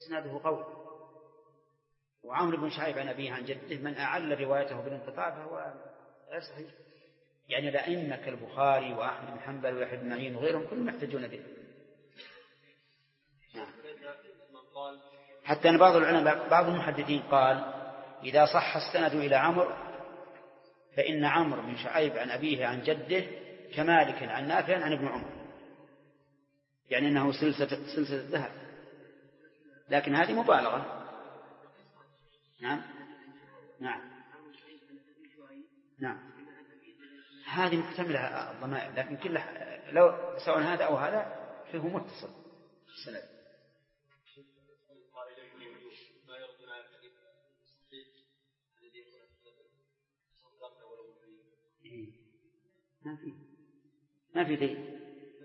إسناده قوي. وعمرو بن شعيب عن أبيه عن جده من أعل روايته بالانقطاع فهو غير صحيح. يعني الأئمة كالبخاري وأحمد بن حنبل ويحيى بن معين وغيرهم كلهم يحتجون به. حتى أن بعض العلماء بعض المحدثين قال إذا صح السند إلى عمرو فإن عمرو بن شعيب عن أبيه عن جده كمالك عن نافع عن ابن عمر، يعني أنه سلسلة الذهب. لكن هذه مبالغة. نعم هذه محتملة الضمائر، لكن كلها لو سواء هذا أو هذا فيه متصل السند. ما في ذي.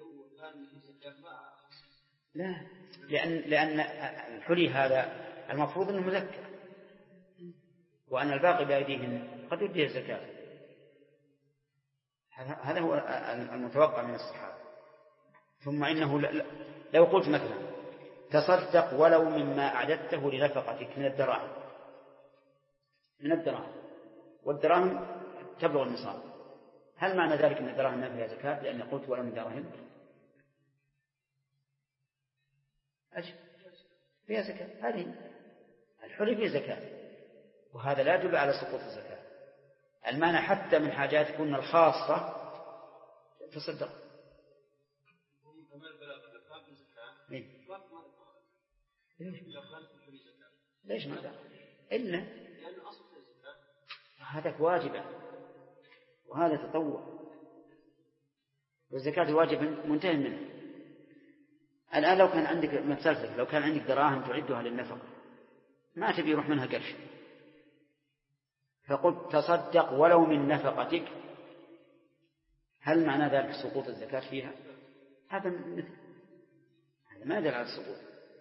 لا، لأن الحلي هذا المفروض أنه مزكى، وأن الباقي بأيديهم قد يديه الزكاة. هذا هو المتوقع من الصحابة. ثم إنه لو قلت مثلا تصدق ولو مما أعددته لنفقتك من الدراهم والدراهم تبلغ النصاب، هل معنى ذلك أن الدراهم ما فيها زكاة لأن قلت ولو من دراهم؟ فيها زكاة. هذه الحلي فيه زكاة، وهذا لا يدل على سقوط الزكاة. المانع حتى من حاجاتكن الخاصة تصدق. ليش ماذا؟ إلا هذا واجبة وهذا تطوع، والزكاة الواجب منتهي منه. الآن لو كان عندك متسلسل، لو كان عندك دراهم تعدها للنفقة ما تبي يروح منها قرش، فقلت تصدق ولو من نفقتك، هل معنى ذلك سقوط الزكاة فيها؟ هذا ما يدل على السقوط.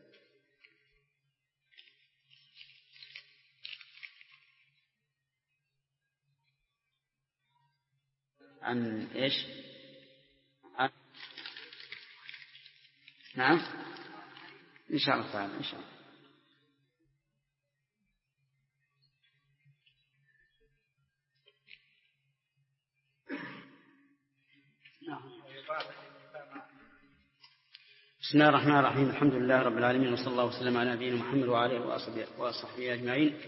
عن إيش؟ نعم إن شاء الله تعالى إن شاء الله. بسم الله الرحمن الرحيم. الحمد لله رب العالمين، وصلى الله وسلم على نبينا محمد وعلى آله وصحبه أجمعين.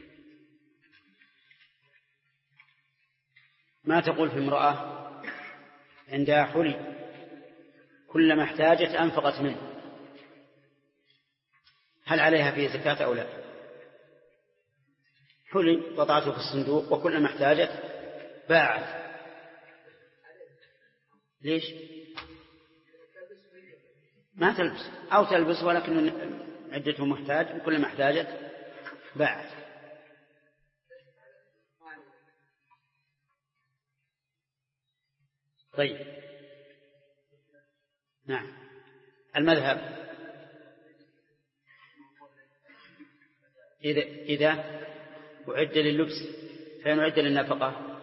ما تقول في امرأة عندها حلي كلما احتاجت أنفقت منه، هل عليها فيه زكاة أو لا؟ حلي وضعته في الصندوق وكلما احتاجت باعت. ليش؟ ما تلبس أو تلبس ولكن عدته محتاج، وكلما احتاجت باعت. طيب نعم. المذهب إذا أعد لللبس فإن أعد للنفقة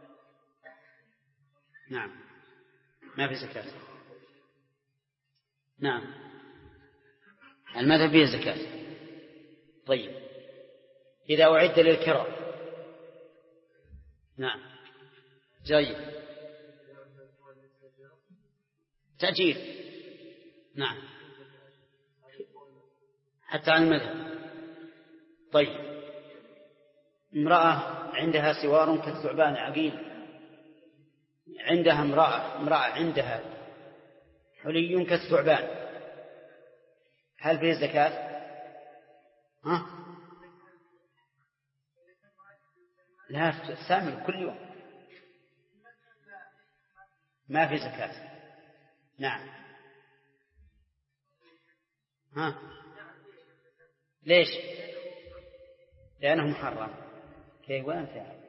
نعم ما في زكاة. نعم المذهب فيه زكاة. طيب إذا أعد للكراء نعم جيد تأجير نعم حتى عن المذهب. طيب امرأة عندها سوار كالثعبان عقيل، عندها امرأة عندها حلي كالثعبان، هل فيه زكاة؟ لا تستعمل كل يوم ما في زكاة. نعم ليش؟ لأنه محرم. كيف وين فعل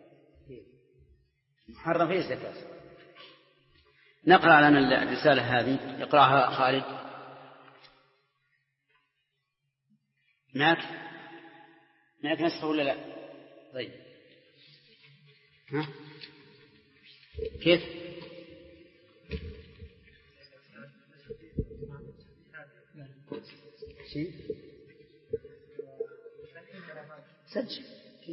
محرم فيه زكاة. نقرأ لنا الرسالة هذه يقرأها خالد. معك نسخة ولا لا؟ طيب كيف؟ شيء سجل.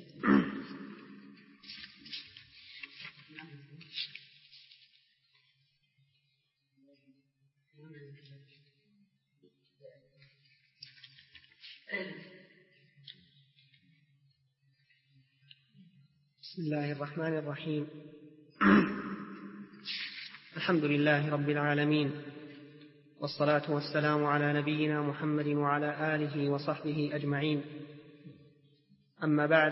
بسم الله الرحمن الرحيم. الحمد لله رب العالمين، والصلاة والسلام على نبينا محمد وعلى آله وصحبه أجمعين. أما بعد،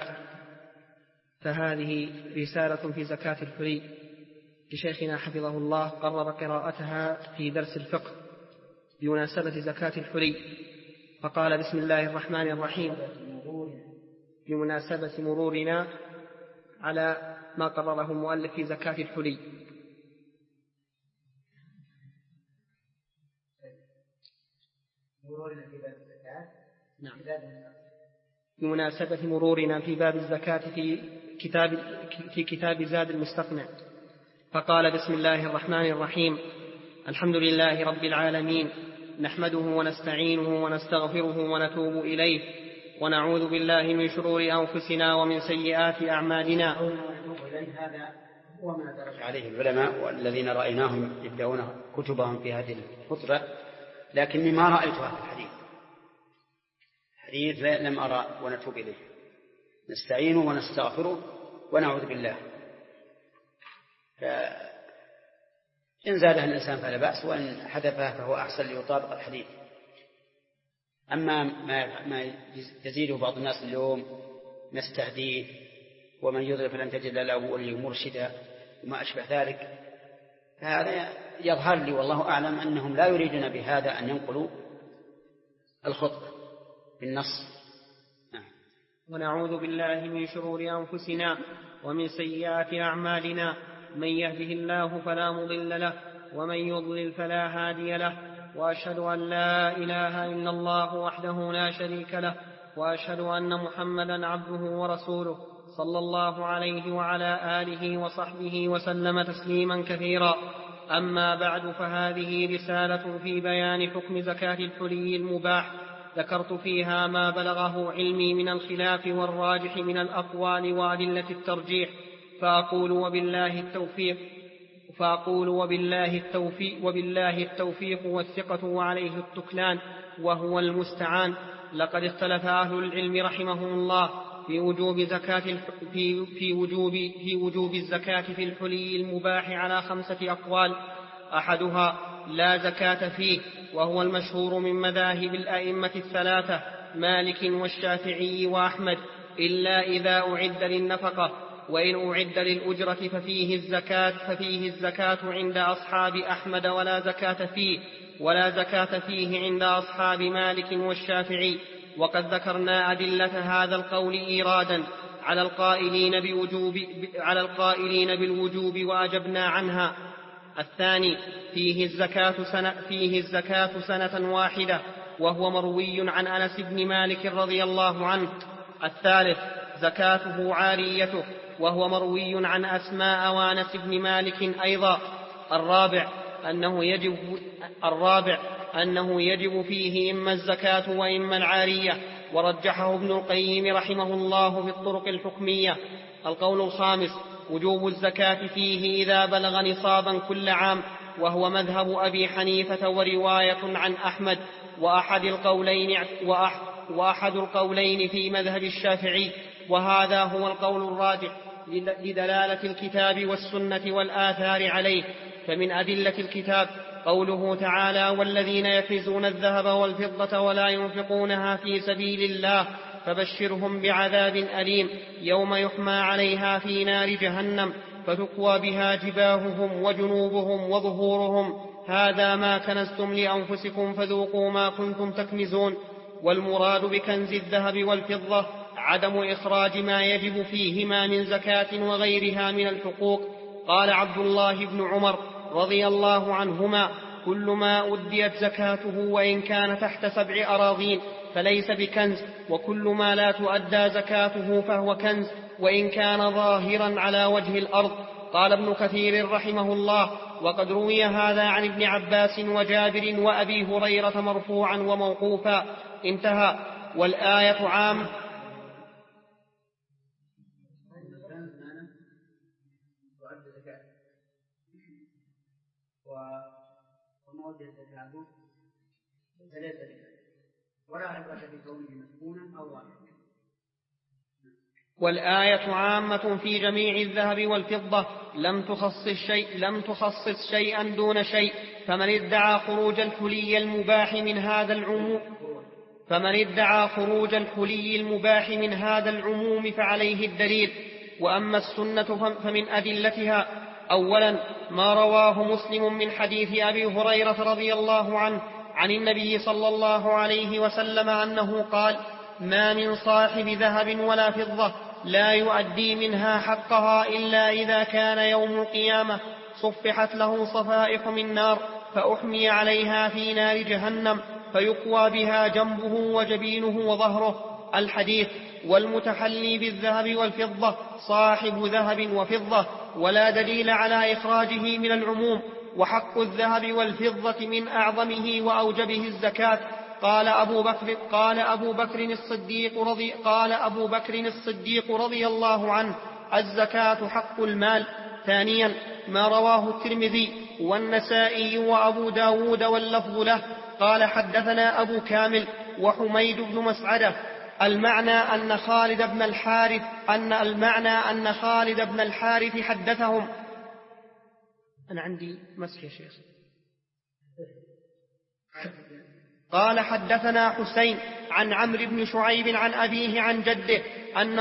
فهذه رسالة في زكاة الحلي لشيخنا حفظه الله، قرر قراءتها في درس الفقه بمناسبة زكاة الحلي، فقال: بسم الله الرحمن الرحيم، بمناسبة مرورنا على ما قرره المؤلف في زكاة الحلي. بمناسبة مرورنا في باب الزكاة في كتاب زاد المستقنع، فقال: بسم الله الرحمن الرحيم، الحمد لله رب العالمين، نحمده ونستعينه ونستغفره ونتوب إليه، ونعوذ بالله من شرور أنفسنا ومن سيئات أعمالنا. هذا هو ما درج عليه العلماء والذين رأيناهم يبدأون كتبهم في هذه الخطبة، لكني ما رأيتها في الحديث لم أرى ونتوب إليه، نستعينه ونستغفره ونعوذ بالله. فإن زادها الإنسان فلا بأس، وإن حذفها فهو أحسن ليطابق الحديث. أما ما يزيده بعض الناس اليوم نستهديه ومن يضلل فلن تجد له وليا مرشدا وما أشبه ذلك، فهذا يظهر لي والله أعلم أنهم لا يريدون بهذا أن ينقلوا الخطبة بالنص. ونعوذ بالله من شرور أنفسنا ومن سيئات أعمالنا، من يهده الله فلا مضل له ومن يضلل فلا هادي له، وأشهد أن لا إله إلا الله وحده لا شريك له، وأشهد أن محمدا عبده ورسوله، صلى الله عليه وعلى آله وصحبه وسلم تسليما كثيرا. أما بعد، فهذه رسالة في بيان حكم زكاة الحلي المباح، ذكرت فيها ما بلغه علمي من الخلاف والراجح من الأقوال وأدلة الترجيح، فأقول وبالله التوفيق والثقة وعليه التكلان وهو المستعان. لقد اختلف أهل العلم رحمهم الله في وجوب الزكاة في الحلي المباح على 5 أقوال. أحدها: لا زكاة فيه، وهو المشهور من مذاهب الأئمة 3 مالك والشافعي وأحمد، إلا إذا أعد للنفقة، وإن أعد للأجرة ففيه الزكاة عند أصحاب أحمد ولا زكاة فيه عند أصحاب مالك والشافعي. وقد ذكرنا أدلة هذا القول إيرادا على القائلين بالوجوب وأجبنا عنها. الثاني: فيه الزكاة سنة واحدة، وهو مروي عن أنس بن مالك رضي الله عنه. الثالث: زكاته عاريته، وهو مروي عن أسماء وأنس بن مالك أيضا. الرابع: أنه يجب فيه إما الزكاة وإما العارية، ورجحه ابن القيم رحمه الله في الطرق الحكمية. القول الخامس: وجوب الزكاة فيه إذا بلغ نصابا كل عام، وهو مذهب أبي حنيفة ورواية عن أحمد، وأحد القولين في مذهب الشافعي، وهذا هو القول الراجح لدلالة الكتاب والسنة والآثار عليه. فمن أدلة الكتاب قوله تعالى: والذين يكنزون الذهب والفضة ولا ينفقونها في سبيل الله فبشرهم بعذاب أليم يوم يحمى عليها في نار جهنم فتكوى بها جباههم وجنوبهم وظهورهم، هذا ما كنزتم لأنفسكم فذوقوا ما كنتم تكنزون. والمراد بكنز الذهب والفضة عدم إخراج ما يجب فيهما من زكاة وغيرها من الحقوق. قال عبد الله بن عمر رضي الله عنهما: كل ما أديت زكاته وإن كان تحت 7 أراضين فليس بكنز، وكل ما لا تؤدى زكاته فهو كنز وإن كان ظاهرا على وجه الأرض. قال ابن كثير رحمه الله: وقد روي هذا عن ابن عباس وجابر وأبي هريرة مرفوعا وموقوفا. انتهى. والآية عام. وما وجد زكاته فليس بذلك ولا عبرة بكونه مسكونا أو واحدا. والآية عامة في جميع الذهب والفضة لم تخصص شيئا دون شيء، فمن ادعى خروج الحلي المباح من هذا العموم فعليه الدليل. وأما السنة فمن أدلتها: أولا ما رواه مسلم من حديث أبي هريرة رضي الله عنه عن النبي صلى الله عليه وسلم أنه قال: ما من صاحب ذهب ولا فضة لا يؤدي منها حقها إلا إذا كان يوم القيامة صفحت له صفائح من نار فأحمي عليها في نار جهنم فيقوى بها جنبه وجبينه وظهره. الحديث. والمتحلي بالذهب والفضة صاحب ذهب وفضة، ولا دليل على إخراجه من العموم. وحق الذهب والفضة من أعظمه وأوجبه الزكاة. قال أبو بكر الصديق رضي الله عنه: الزكاة حق المال. ثانيا ما رواه الترمذي والنسائي وأبو داود واللفظ له قال: حدثنا أبو كامل وحميد بن مسعدة المعنى أن خالد بن الحارث حدثهم. أنا عندي مسح يا شيخ. قال: حدثنا حسين عن عمرو بن شعيب عن أبيه عن جده أن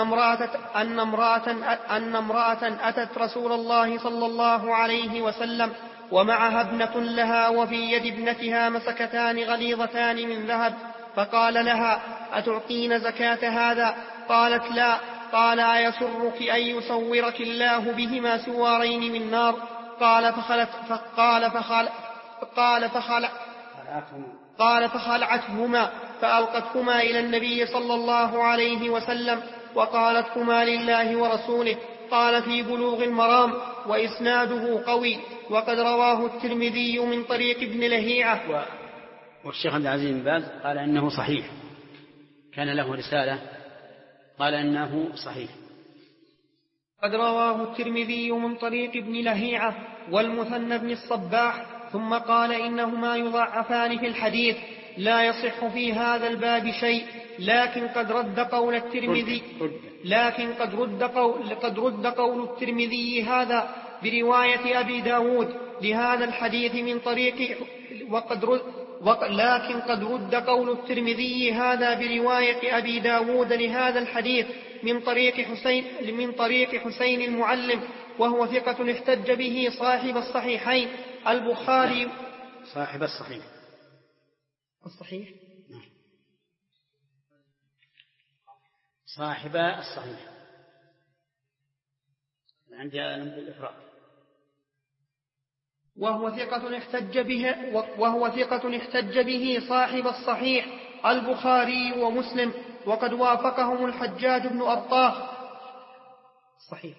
امرأة أتت رسول الله صلى الله عليه وسلم ومعها ابنة لها، وفي يد ابنتها مسكتان غليظتان من ذهب، فقال لها: أتعطين زكاة هذا؟ قالت: لا. قال: أيسرك أن يصورك الله بهما سوارين من نار؟ قال فخلعتهما فألقتهما إلى النبي صلى الله عليه وسلم وقالتهما لله ورسوله. قال في بلوغ المرام وإسناده قوي، وقد رواه الترمذي من طريق ابن لهيعة. والشيخ عبد العزيز بن باز قال إنه صحيح، كان له رسالة قال إنه صحيح. قد رواه الترمذي من طريق ابن لهيعة والمثنى بن الصباح، ثم قال إنهما يضعفان في الحديث، لا يصح في هذا الباب شيء، لكن قد رد قول الترمذي هذا برواية أبي داود لهذا الحديث من طريق لكن قد رد قول الترمذي هذا برواية أبي داود لهذا الحديث من طريق حسين المعلم، وهو ثقة احتج به صاحب الصحيحين البخاري. صاحب الصحيح صاحب الصحيح عندي الإفراد. وهو ثقة احتج به صاحب الصحيح البخاري ومسلم، وقد وافقهم الحجاج بن أرطاه. صحيح.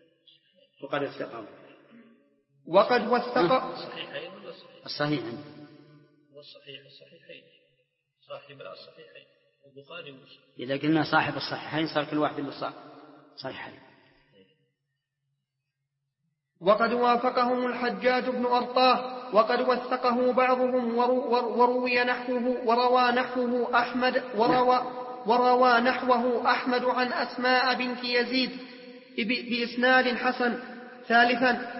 وقد وثق الصحيح والصحيحين صاحب الصحيحين البخاري ومسلم. إذا قلنا صاحب الصحيحين صار كل واحد له صحيحين. وقد وافقهم الحجاج بن أرطاه، وقد وثقه بعضهم وروى نحوه أحمد عن أسماء بنت يزيد بإسناد حسن. ثالثا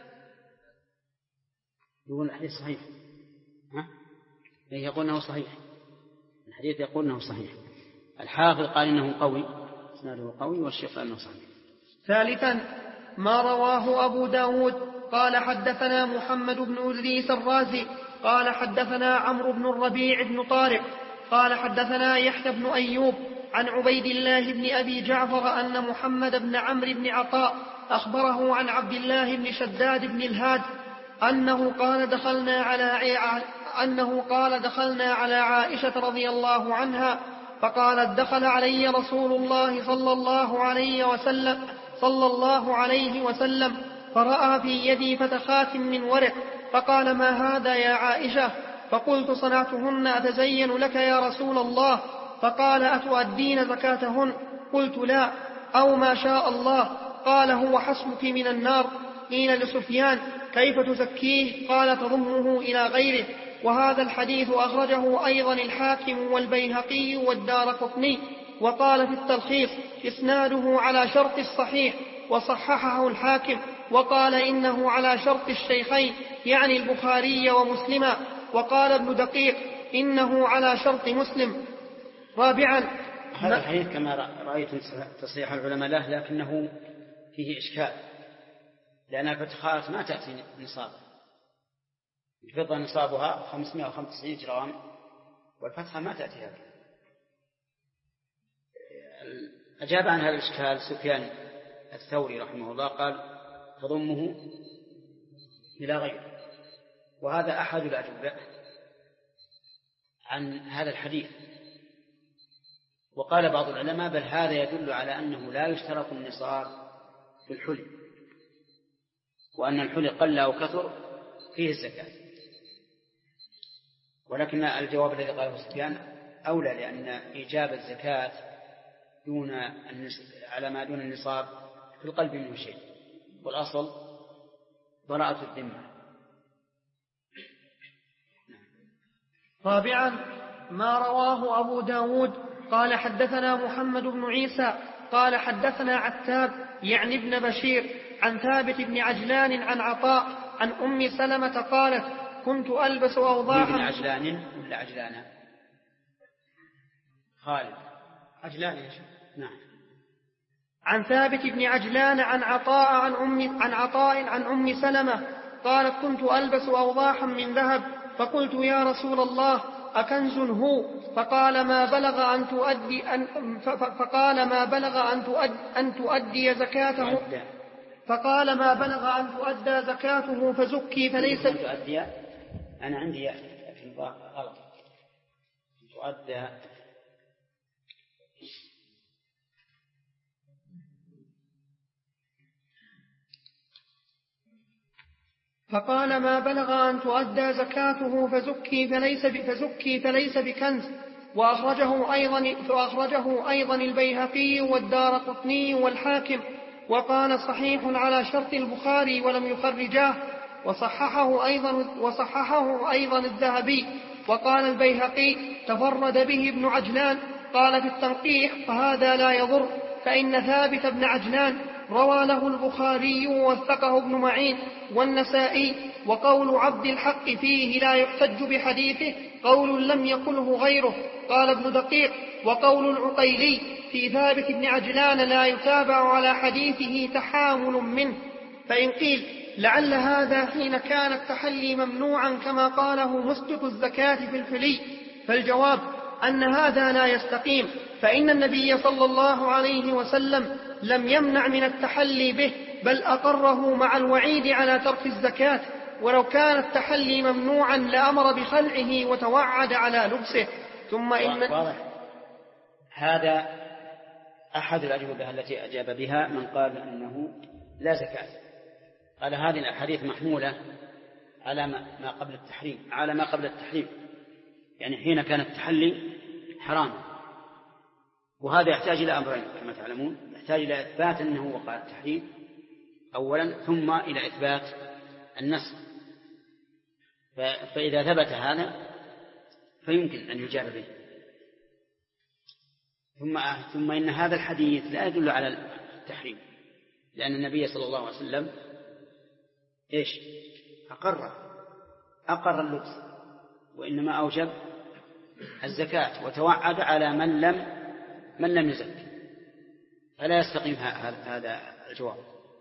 يقول الحديث صحيح، يقول أنه صحيح، الحديث يقول أنه صحيح. الحافظ قال إنه قوي، إسناده قوي، والشيخ قال أنه صحيح. ثالثا ما رواه أبو داود قال: حدثنا محمد بن إدريس الرازي قال: حدثنا عمرو بن الربيع بن طارق قال: حدثنا يحيى بن أيوب عن عبيد الله بن أبي جعفر أن محمد بن عمرو بن عطاء أخبره عن عبد الله بن شداد بن الهاد أنه قال: دخلنا على عائشة رضي الله عنها فقالت: دخل علي رسول الله صلى الله عليه وسلم فرأى في يدي فتخات من ورق، فقال: ما هذا يا عائشة؟ فقلت: صنعتهن أتزين لك يا رسول الله. فقال: أتؤدين زكاتهن؟ قلت: لا، أو ما شاء الله. قال: هو حسبك من النار. قيل لسفيان كيف تزكيه؟ قال تضمه إلى غيره. وهذا الحديث أخرجه أيضا الحاكم والبيهقي والدارقطني. وقال في التلخيص إسناده على شرط الصحيح، وصححه الحاكم، وقال إنه على شرط الشيخين يعني البخاري ومسلما. وقال ابن دقيق إنه على شرط مسلم. رابعا، هذا الحديث كما رأيت تصحيح العلماء له، لكنه فيه إشكال، لأن الفتخات ما تأتي نصاب. الفضة نصابها 595 جرام، والفتخة ما تأتي هذا. أجاب عن هذا الإشكال سفيان الثوري رحمه الله، قال تضمه إلى غيره. وهذا أحد الأجوبة عن هذا الحديث. وقال بعض العلماء بل هذا يدل على أنه لا يشترط النصاب في الحلي، وأن الحلي قل أو كثر فيه الزكاة. ولكن الجواب الذي قاله سفيان أولى، لأن إيجاب الزكاة على ما دون النصاب في القلب منه شيء، والأصل براءة الذمة. رابعا، ما رواه أبو داود قال حدثنا محمد بن عيسى قال حدثنا عتاب يعني ابن بشير عن ثابت بن عجلان عن عطاء عن أم سلمة قالت كنت ألبس أوضاحا. ابن عجلان ولا عجلان؟ خالد عجلان يا شيخ. نعم. عن ثابت بن عجلان عن عطاء عن أم سلمة قالت كنت ألبس أوضاحا من ذهب، فقلت يا رسول الله أكنز هو؟ فقال ما بلغ أن تؤدي زكاته. فقال ما بلغ أن تؤدى زكاته فزكي فليس تؤدي. أنا عندي في الباء غلط، تؤدى. فقال ما بلغ أن تؤدى زكاته فزكي فليس بكنز. وأخرجه أيضا البيهقي والدارقطني والحاكم، وقال صحيح على شرط البخاري ولم يخرجاه. وصححه أيضا الذهبي. وقال البيهقي تفرد به ابن عجلان. قال في التنقيح فهذا لا يضر، فإن ثابت بن عجلان روى له البخاري ووثقه ابن معين والنسائي. وقول عبد الحق فيه لا يحتج بحديثه قول لم يقله غيره. قال ابن دقيق وقول العقيلي في ثابت بن عجلان لا يتابع على حديثه تحامل منه. فإن قيل لعل هذا حين كان التحلي ممنوعا كما قاله مسقط الزكاة في الحلي، فالجواب أن هذا لا يستقيم، فإن النبي صلى الله عليه وسلم لم يمنع من التحلي به، بل أقره مع الوعيد على ترك الزكاة. ولو كان التحلي ممنوعا لأمر بخلعه وتوعد على لبسه. ثم إن هذا أحد الأجوبة التي أجاب بها من قال أنه لا زكاة. قال هذه الأحاديث محمولة على ما قبل التحريم، يعني حين كان التحلي حرام. وهذا يحتاج إلى أمرين كما تعلمون، يحتاج إلى إثبات أنه وقع التحريم أولا، ثم إلى إثبات النسخ. فإذا ثبت هذا فيمكن أن يجاب به. ثم إن هذا الحديث لا يدل على التحريم، لأن النبي صلى الله عليه وسلم أقر اللبس، وإنما أوجب الزكاة وتوعد على من لم يزك. فلا يستقيم هذا الجواب.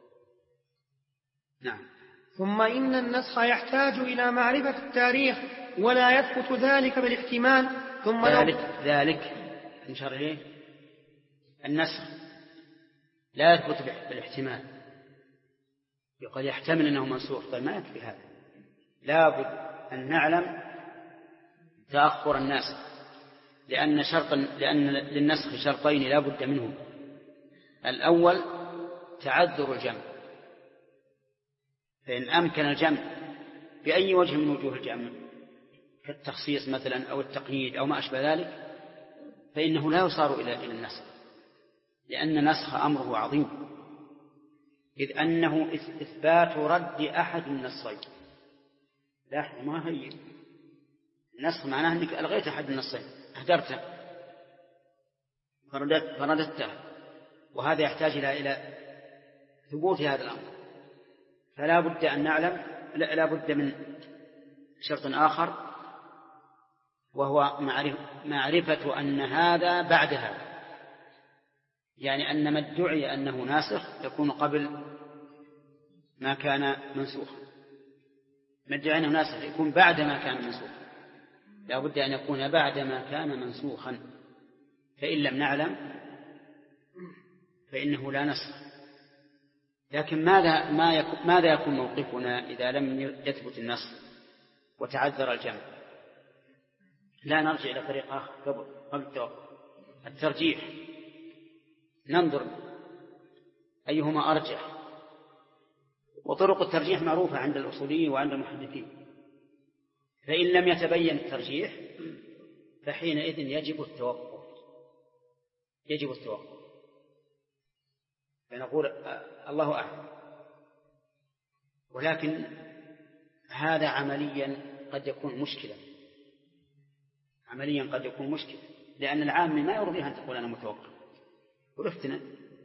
نعم. ثم إن النسخ يحتاج إلى معرفة التاريخ، ولا يثبت ذلك بالاحتمال. ثم ذلك نشر إليه النسخ لا يثبت بالاحتمال، يقول يحتمل أنه منسوخ. طيب ما يكفي هذا، لا بد أن نعلم تأخر الناسخ، لأن للنسخ شرطين لا بد منهم. الأول تعذر الجمع، فإن أمكن الجمع بأي وجه من وجوه الجمع كالتخصيص مثلا أو التقييد أو ما أشبه ذلك، فإنه لا يصار إلى النسخ، لأن النسخ أمره عظيم. إذ أنه إثبات رد أحد النصين. لا، ما هي النسخ معناه أنك ألغيت أحد النصين، أهدرته فرددته، وهذا يحتاج إلى ثبوت هذا الأمر. فلا بد أن نعلم، لا بد من شرط آخر، وهو معرفة أن هذا بعد هذا، يعني أن ما ادعي أنه ناسخ يكون قبل ما كان منسوخا، ما ادعي أنه ناسخ يكون بعد ما كان منسوخا، لا بد أن يكون بعد ما كان منسوخا. فإن لم نعلم فإنه لا نسخ. لكن ماذا يكون موقفنا إذا لم يثبت النسخ وتعذر الجمع؟ لا نرجع إلى طريق آخر قبل التوقف، الترجيح، ننظر أيهما أرجح. وطرق الترجيح معروفة عند الأصوليين وعند المحدثين. فإن لم يتبين الترجيح فحينئذ يجب التوقف، فنقول الله أعلم. ولكن هذا عمليا قد يكون مشكلة، لأن العام ما يرضيها أن تقول أنا متوقف ورفتنا.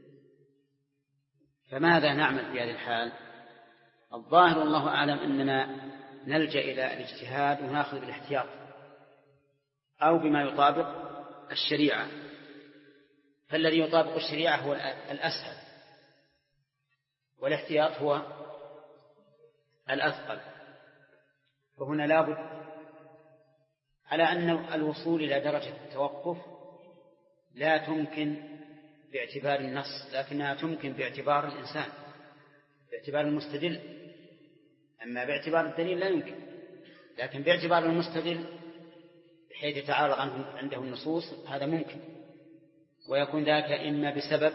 فماذا نعمل في هذه الحال؟ الظاهر الله أعلم أننا نلجأ إلى الاجتهاد ونأخذ بالاحتياط أو بما يطابق الشريعة. فالذي يطابق الشريعة هو الأسهل، والاحتياط هو الأثقل. فهنا لابد على أن الوصول إلى درجة التوقف لا تمكن باعتبار النص، لكنها تمكن باعتبار الإنسان، باعتبار المستدل. أما باعتبار الدليل لا يمكن، لكن باعتبار المستدل بحيث يتعارض عنده النصوص هذا ممكن، ويكون ذلك إما بسبب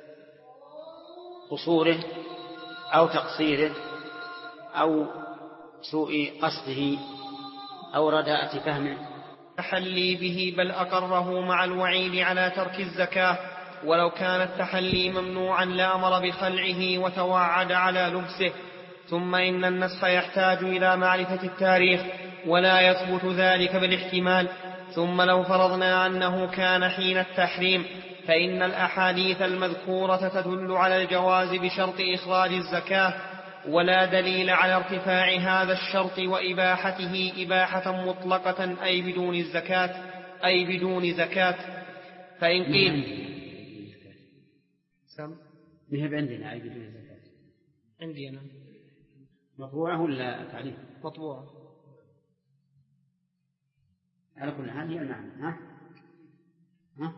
قصوره أو تقصيره أو سوء قصده أو رداءة فهمه. تحلي به، بل أقره مع الوعيد على ترك الزكاة، ولو كان التحلي ممنوعا لأمر بخلعه وتوعد على لبسه. ثم إن النسخ يحتاج إلى معرفة التاريخ، ولا يثبت ذلك بالاحتمال. ثم لو فرضنا أنه كان حين التحريم، فإن الأحاديث المذكورة تدل على الجواز بشرط إخراج الزكاة، ولا دليل على ارتفاع هذا الشرط وإباحته إباحة مطلقة أي بدون زكاة. فإن قيل مهب عندنا أي بدون زكاة، عندي أنا مطبوعة ولا تعليم؟ مطبوعة على كل حال هي المعنى. ها؟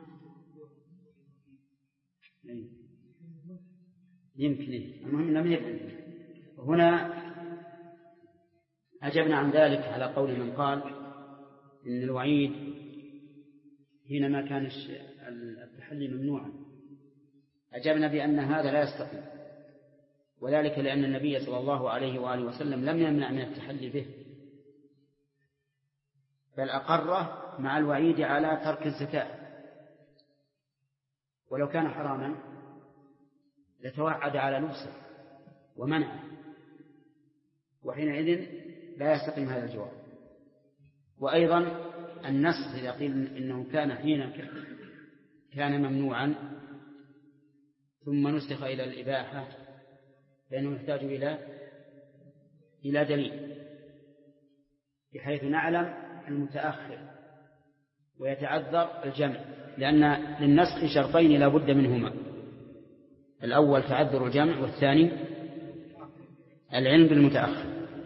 يمكن المهم أنه مهب عندنا. هنا أجبنا عن ذلك على قول من قال إن الوعيد حينما كان التحلي ممنوعا، أجبنا بأن هذا لا يستقيم، وذلك لأن النبي صلى الله عليه وآله وسلم لم يمنع من التحلي به، بل أقره مع الوعيد على ترك الزكاة. ولو كان حراما لتوعد على لبسه ومنعه، وحينئذ لا يستقيم هذا الجواب. وأيضا النسخ إذا قيل إنه كان حين كان ممنوعا ثم نسخ إلى الإباحة فإنه يحتاج إلى دليل، بحيث نعلم المتأخر ويتعذر الجمع، لأن للنسخ شرطين لا بد منهما: الأول تعذر الجمع، والثاني العلم بالمتأخر.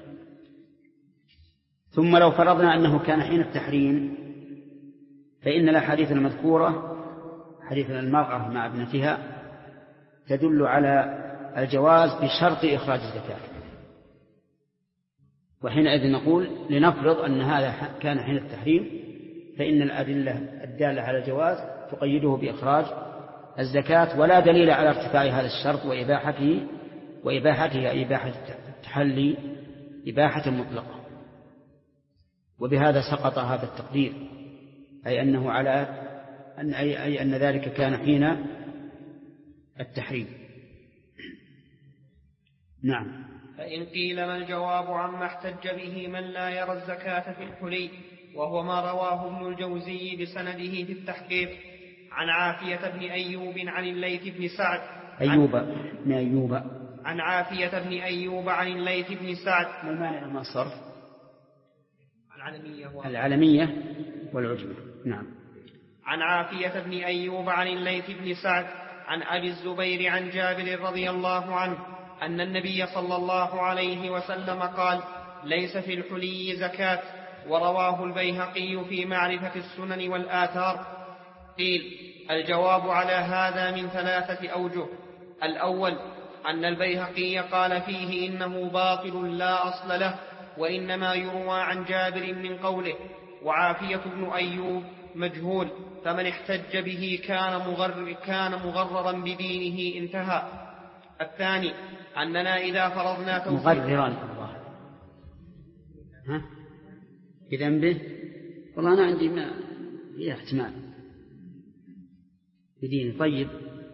ثم لو فرضنا أنه كان حين التحريم، فإن الأحاديث المذكورة حديث المرأة مع ابنتها تدل على الجواز بشرط إخراج الزكاة. وحينئذ نقول لنفرض أن هذا كان حين التحريم، فإن الأدلة الدالة على الجواز تقيده بإخراج الزكاة، ولا دليل على ارتفاع هذا الشرط وإباحته إباحة التحلي إباحة مطلقة. وبهذا سقط هذا التقدير، أي أن ذلك كان حين التحريم. نعم. فإن قيل ما الجواب عما احتج به من لا يرى الزكاة في الحلي، وهو ما رواه ابن الجوزي بسنده في التحقيق عن عافية بن أيوب عن الليث بن سعد عن عافية بن أيوب عن الليث بن سعد. ما المانع من الصرف؟ العلمية والعجمة. نعم. عن عافية بن أيوب عن الليث بن سعد عن أبي الزبير عن جابر رضي الله عنه أن النبي صلى الله عليه وسلم قال: ليس في الحلي زكاة. ورواه البيهقي في معرفة السنن والآثار. قيل: الجواب على هذا من 3 أوجه. الأول أن البيهقي قال فيه إنه باطل لا أصل له، وإنما يروى عن جابر من قوله، وعافية بن أيوب مجهول، فمن احتج به كان مغررا بدينه. انتهى. الثاني أننا إذا فرضنا مغررا بذنبه، والله أنا عندي ما فيه احتمال بدينه. طيب،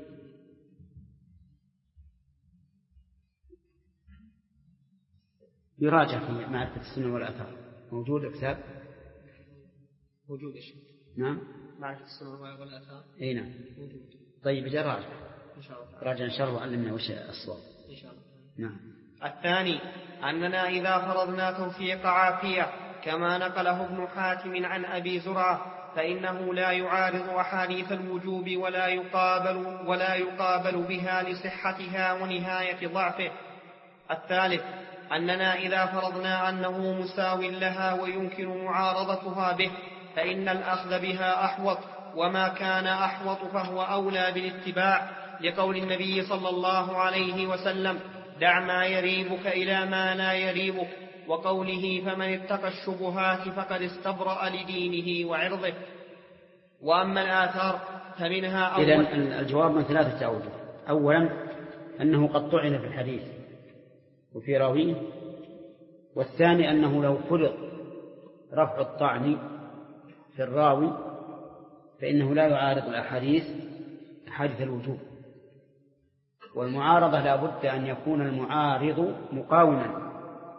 يراجع في معرفة السنة والآثار. موجود الكتاب؟ موجود يا شيخ. نعم، معرفة السنة والآثار. أي نعم. طيب، جاء راجع إن شاء الله. راجع إن شاء الله وعلمنا وش الصواب إن شاء الله. نعم. الثاني أننا إذا فرضنا توثيق عافية كما نقله ابن حاتم عن أبي زرعة فإنه لا يعارض أحاديث الوجوب ولا يقابل بها لصحتها ونهاية ضعفه. الثالث أننا إذا فرضنا أنه مساو لها ويمكن معارضتها به فإن الأخذ بها أحوط، وما كان أحوط فهو أولى بالاتباع، لقول النبي صلى الله عليه وسلم: دع ما يريبك إلى ما لا يريبك، وقوله: فمن اتقى الشبهات فقد استبرأ لدينه وعرضه. وأما الآثار فمنها إذن الجواب من 3 أوجه. أولا أنه قد طعن في الحديث وفي راويه، والثاني أنه لو فرض رفع الطعن في الراوي فإنه لا يعارض أحاديث الوجوب. والمعارضة لا بد أن يكون المعارض مقاوما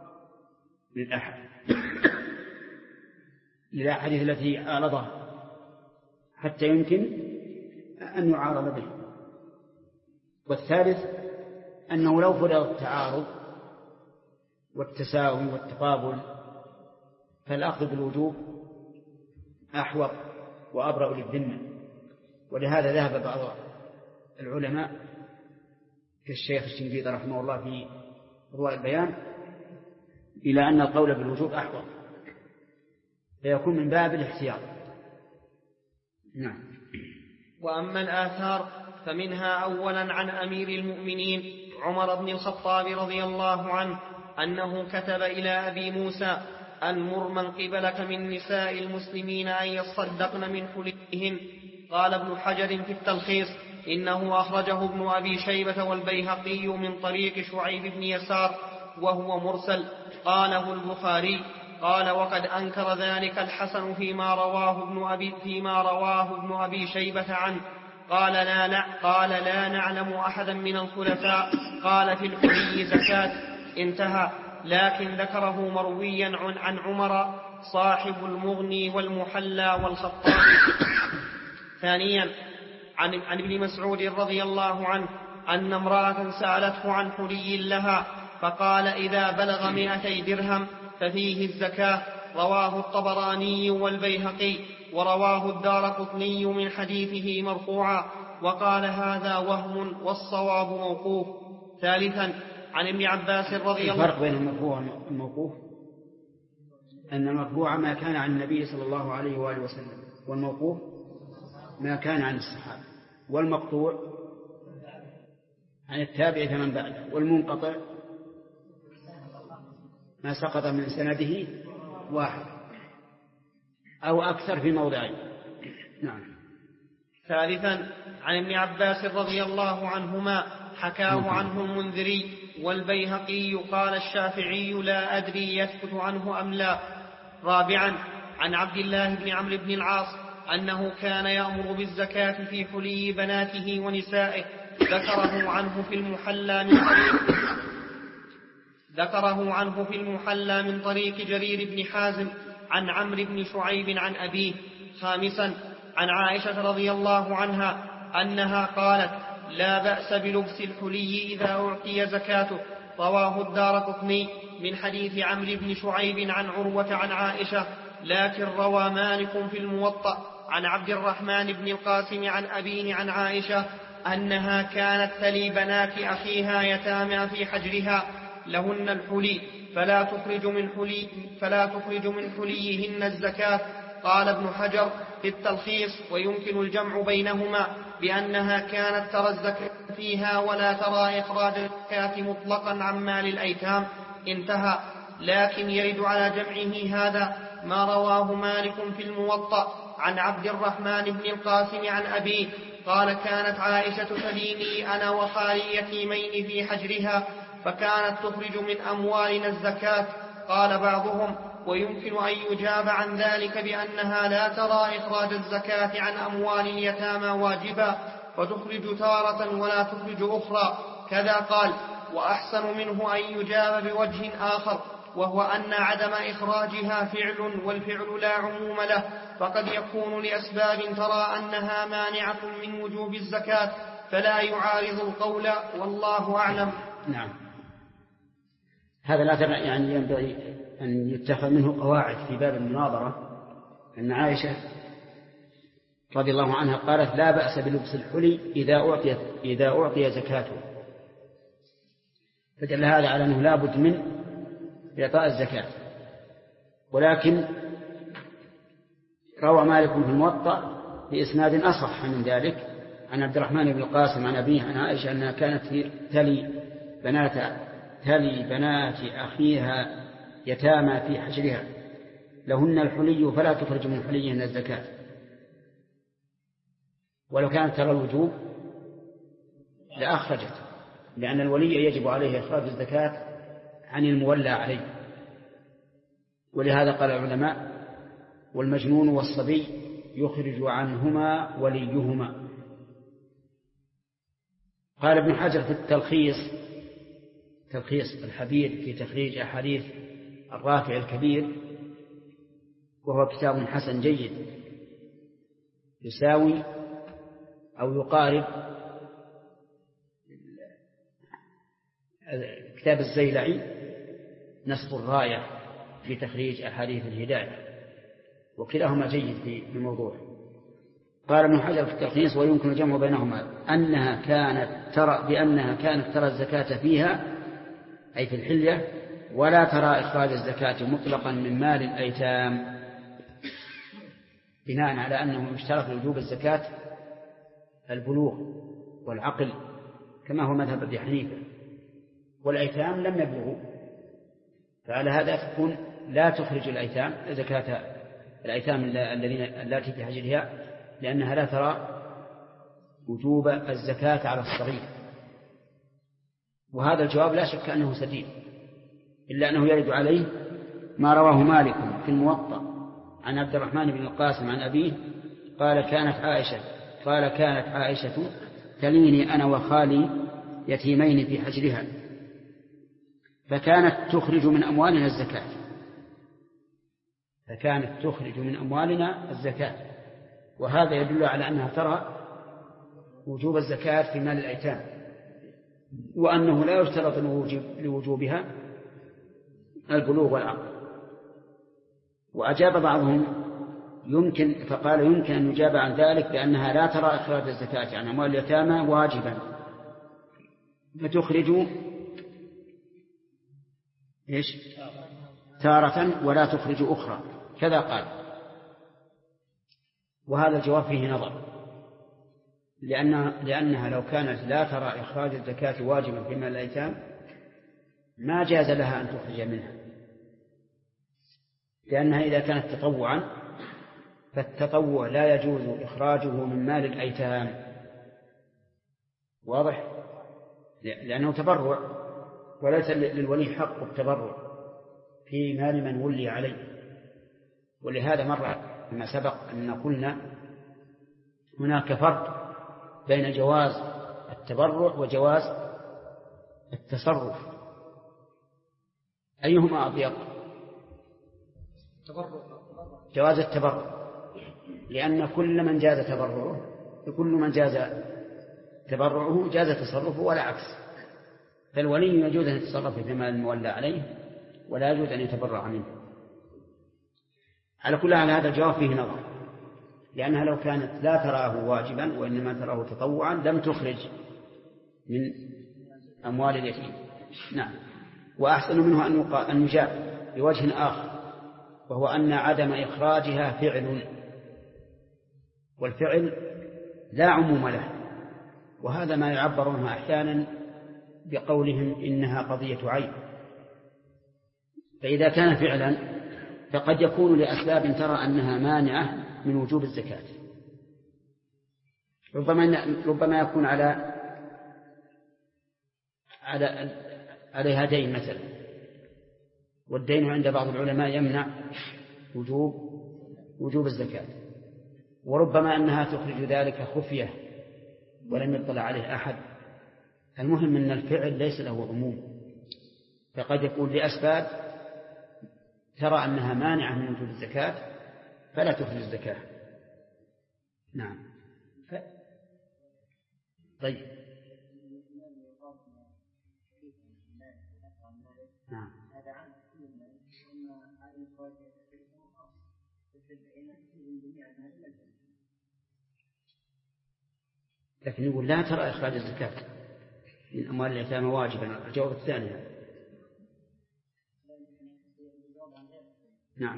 للأحاديث التي عارضها حتى يمكن أن يعارض به. والثالث أنه لو فرض التعارض والتساوي والتقابل فالأخذ بالوجوب أحوط وأبرأ للذمة. ولهذا ذهب بعض العلماء كالشيخ الشنقيطي رحمه الله في رواء البيان إلى أن القول بالوجوب أحوط، فيكون من باب الاحتياط. نعم. وأما الآثار فمنها أولا عن أمير المؤمنين عمر بن الخطاب رضي الله عنه أنه كتب إلى أبي موسى: أن مر من قبلك من نساء المسلمين أن يصدقن من حليهن. قال ابن حجر في التلخيص: إنه أخرجه ابن أبي شيبة والبيهقي من طريق شعيب بن يسار وهو مرسل. قاله البخاري. قال: وقد أنكر ذلك الحسن فيما رواه ابن أبي شيبة عنه. قال: لا نعلم أحدا من الخلفاء قال في الحلي زكاة. انتهى. لكن ذكره مرويا عن عمر صاحب المغني والمحلى والخطاب. ثانيا عن ابن مسعود رضي الله عنه أن امرأة سألته عن حلي لها فقال: إذا بلغ 200 درهم ففيه الزكاة. رواه الطبراني والبيهقي، ورواه الدارقطني من حديثه مرفوعا، وقال: هذا وهم والصواب موقوف. ثالثا عن ابن عباس رضي الله عنه. الفرق بين المرفوع والموقوف أن المرفوع ما كان عن النبي صلى الله عليه وآله وسلم، والموقوف ما كان عن الصحابة، والمقطوع عن التابع فمن بعده، والمنقطع ما سقط من سنده واحد أو أكثر في موضعين. نعم. ثالثا عن ابن عباس رضي الله عنهما حكاه عنه المنذري والبيهقي. قال الشافعي: لا أدري يثبت عنه أم لا. رابعا عن عبد الله بن عمرو بن العاص أنه كان يأمر بالزكاة في حلي بناته ونسائه. ذكره عنه في المحلى ذكره عنه في المحلى من طريق جرير بن حازم عن عمرو بن شعيب عن أبيه. خامسا، عن عائشة رضي الله عنها أنها قالت: لا بأس بلبس الحلي إذا أعطي زكاته. رواه الدارقطني من حديث عمرو بن شعيب عن عروة عن عائشة، لكن روى مالك في الموطأ عن عبد الرحمن بن القاسم عن أبيه عن عائشة أنها كانت تلي بنات أخيها يتامى في حجرها لهن الحلي فلا تخرج من حليهن الزكاة. قال ابن حجر في التلخيص: ويمكن الجمع بينهما بأنها كانت ترى الزكاة فيها ولا ترى إخراج الزكاة مطلقا عن مال الأيتام. انتهى. لكن يرد على جمعه هذا ما رواه مالك في الموطأ عن عبد الرحمن بن القاسم عن أبيه قال: كانت عائشة تليني أنا وخالي يتيمين في حجرها فكانت تخرج من أموالنا الزكاة. قال بعضهم: ويمكن أن يجاب عن ذلك بأنها لا ترى إخراج الزكاة عن أموال اليتامى واجبا فتخرج تارة ولا تخرج أخرى. كذا قال. وأحسن منه أن يجاب بوجه آخر، وهو أن عدم إخراجها فعل، والفعل لا عموم له، فقد يكون لأسباب ترى أنها مانعة من وجوب الزكاة فلا يعارض القول، والله أعلم. نعم. هذا الأثر يعني ينبغي أن يتخذ منه قواعد في باب المناظرة. أن عائشة رضي الله عنها قالت: لا بأس بلبس الحلي إذا أعطي زكاته، فدل هذا على أنه لا بد من إعطاء الزكاة. ولكن روى مالك في الموطأ بإسناد أصح من ذلك عن عبد الرحمن بن القاسم عن أبيه عن عائشة أنها كانت تلي بنات أخيها يتامى في حجرها لهن الحلي فلا تخرج من حليهن الزكاة. ولو كانت ترى الوجوب لأخرجت، لأن الولي يجب عليه إخراج الزكاة عن المولى عليه. ولهذا قال العلماء: والمجنون والصبي يخرج عنهما وليهما. قال ابن حجر في التلخيص الحبير في تخريج أحاديث الرافع الكبير، وهو كتاب حسن جيد يساوي أو يقارب كتاب الزيلعي نصب الراية في تخريج أحاديث الهداية، وكلاهما جيد في الموضوع. قال ابن حجر في التلخيص: ويمكن الجمع بينهما بأنها كانت ترى الزكاة فيها، أي في الحلية، ولا ترى إخراج الزكاة مطلقا من مال الأيتام، بناء على أنه يشترط لوجوب الزكاة البلوغ والعقل كما هو مذهب أبي حنيفة، والأيتام لم يبلغوا، فعلى هذا تكون لا تخرج الأيتام زكاة الأيتام التي في حجرها، لأنها لا ترى وجوب الزكاة على الصغير. وهذا الجواب لا شك أنه سديد، إلا أنه يرد عليه ما رواه مالك في الموطأ عن عبد الرحمن بن القاسم عن أبيه قال: كانت عائشة تليني أنا وخالي يتيمين في حجرها فكانت تخرج من أموالنا الزكاة. وهذا يدل على أنها ترى وجوب الزكاة في مال الأيتام، وأنه لا يشترط لوجوبها البلوغ والعقل. وأجاب بعضهم فقال: يمكن أن يجاب عن ذلك بأنها لا ترى إخراج الزكاة عن أموال اليتامى واجبا، فتخرج تارة ولا تخرج أخرى. كذا قال. وهذا الجواب فيه نظر، لأنها لو كانت لا ترى إخراج الزكاة واجبا في مال الأيتام ما جاز لها أن تخرج منها، لأنها إذا كانت تطوعا فالتطوع لا يجوز إخراجه من مال الأيتام، واضح؟ لأنه تبرع، وليس للولي حق التبرع في مال من ولي عليه. ولهذا مر ما سبق أن قلنا هناك فرق بين جواز التبرع وجواز التصرف. أيهما أضيق؟ جواز التبرع، لأن كل من جاز تبرعه جاز تصرفه ولا عكس. فالولي يجوز أن يتصرف في مال المولى عليه ولا يجوز أن يتبرع منه. على كل حال هذا الجواب فيه نظر، لأنها لو كانت لا تراه واجبا وإنما تراه تطوعا لم تخرج من أموال اليتيم. نعم. وأحسن منه أن يجاب بوجه آخر، وهو أن عدم إخراجها فعل، والفعل لا عموم له، وهذا ما يعبر عنه أحيانا بقولهم إنها قضية عين. فإذا كان فعلا فقد يكون لأسباب ترى أنها مانعة من وجوب الزكاة. ربما يكون عليها دين مثلا، والدين عند بعض العلماء يمنع وجوب الزكاة، وربما أنها تخرج ذلك خفية ولم يطلع عليه أحد. المهم أن الفعل ليس له عموم، فقد يكون لأسباب ترى أنها مانعة من وجوب الزكاة فلا تخرج الزكاة. نعم. طيب. نعم. لكن يقول لا ترى إخراج الزكاة من أموال اليتامى واجبا. الجواب الثاني. نعم.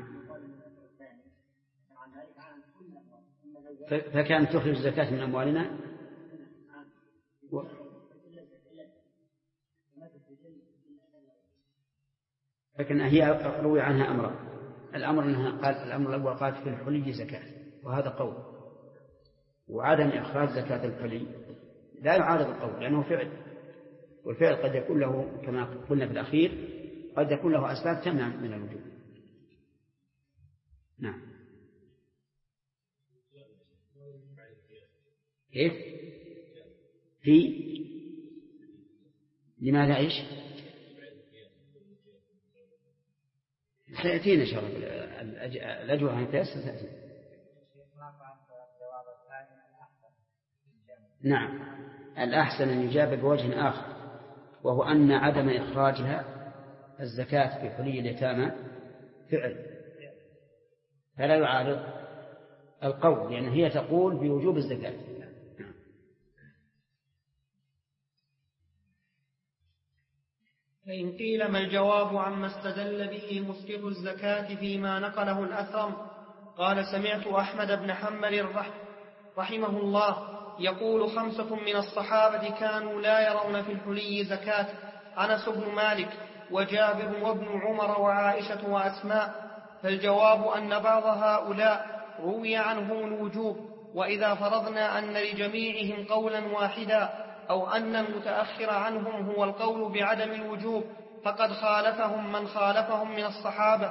فكانت تخرج الزكاة من أموالنا لكن هي روي عنها أمرا. الأمر الأول قالت في الحلي زكاة، وهذا قول، وعدم إخراج زكاة الحلي لا يعارض القول لأنه فعل، والفعل قد يكون له كما قلنا في الأخير قد يكون له أسباب تمنع من الوجوب. نعم. كيف؟ لماذا إيش؟ سيأتينا إن شاء الله الأجوبة عن القياس ستأتي. نعم. الأحسن أن يجاب بوجه آخر، وهو أن عدم إخراجها الزكاة في حلي اليتامى فعل، فلا يعارض القول، لأن هي تقول بوجوب الزكاة. فإن قيل ما الجواب عما استدل به مسقط الزكاة فيما نقله الأثرم؟ قال سمعت أحمد بن حنبل رحمه الله يقول 5 من الصحابة كانوا لا يرون في الحلي زكاة: أنس بن مالك وجابر وابن عمر وعائشة وأسماء. فالجواب أن بعض هؤلاء روي عنهم الوجوب، وإذا فرضنا أن لجميعهم قولا واحدا أو أن المتأخر عنهم هو القول بعدم الوجوب فقد خالفهم من خالفهم من الصحابة.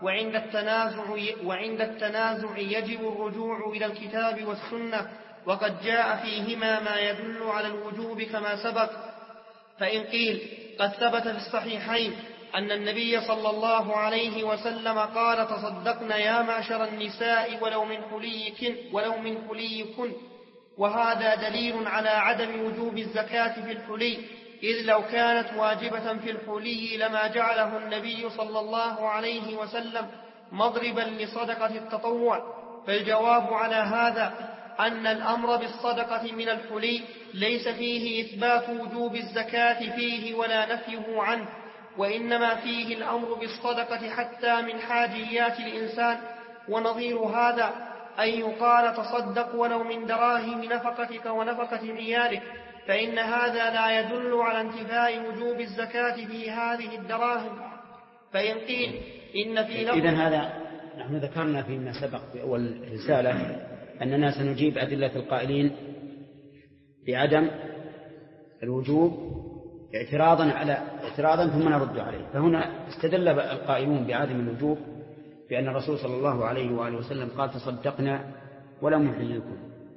وعند التنازع يجب الرجوع إلى الكتاب والسنة، وقد جاء فيهما ما يدل على الوجوب كما سبق. فإن قيل قد ثبت في الصحيحين أن النبي صلى الله عليه وسلم قال: تصدقن يا معشر النساء ولو من حليكن، وهذا دليل على عدم وجوب الزكاة في الحلي، إذ لو كانت واجبة في الحلي لما جعله النبي صلى الله عليه وسلم مضربا لصدقة التطوع. فالجواب على هذا أن الأمر بالصدقة من الحلي ليس فيه إثبات وجوب الزكاة فيه ولا نفيه عنه، وإنما فيه الأمر بالصدقة حتى من حاجيات الإنسان. ونظير هذا أن يقال: تصدق ولو من دراهم نفقتك ونفقة عيالك، فإن هذا لا يدل على انتفاء وجوب الزكاة في هذه الدراهم. فإن قيل إن في لفظ إذن هذا نحن ذكرنا فيما سبق في أول رسالة أننا سنجيب أدلة القائلين بعدم الوجوب اعتراضا ثم نرد عليه. فهنا استدل القائلون بعدم الوجوب بأن الرسول صلى الله عليه وآله وسلم قال: تصدقنا ولا محللكم،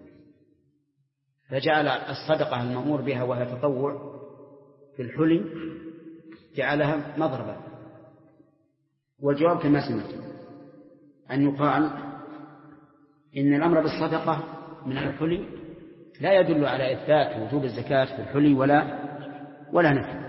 فجعل الصدقة المأمور بها وهي تطوع في الحلي جعلها مضربا والجواب كما سمعت أن يقال إن الأمر بالصدقة من الحلي لا يدل على إثبات وجوب الزكاة في الحلي ولا نفي،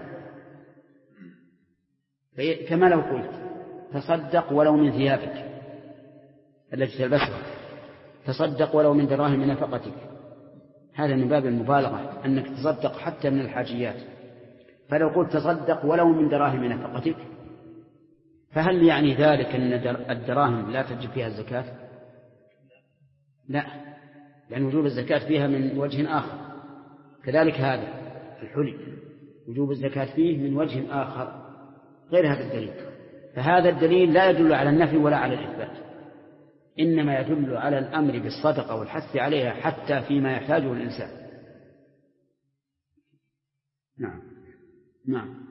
كما لو قلت تصدق ولو من ثيابك التي تلبسها، تصدق ولو من دراهم نفقتك، هذا من باب المبالغة أنك تصدق حتى من الحاجيات. فلو قلت تصدق ولو من دراهم نفقتك فهل يعني ذلك أن الدراهم لا تجب فيها الزكاة؟ لا، لأن وجوب الزكاة فيها من وجه آخر. كذلك هذا الحلي وجوب الزكاة فيه من وجه آخر غير هذا الدليل. فهذا الدليل لا يدل على النفي ولا على الإثبات، إنما يدل على الأمر بالصدقة والحث عليها حتى فيما يحتاجه الإنسان. نعم.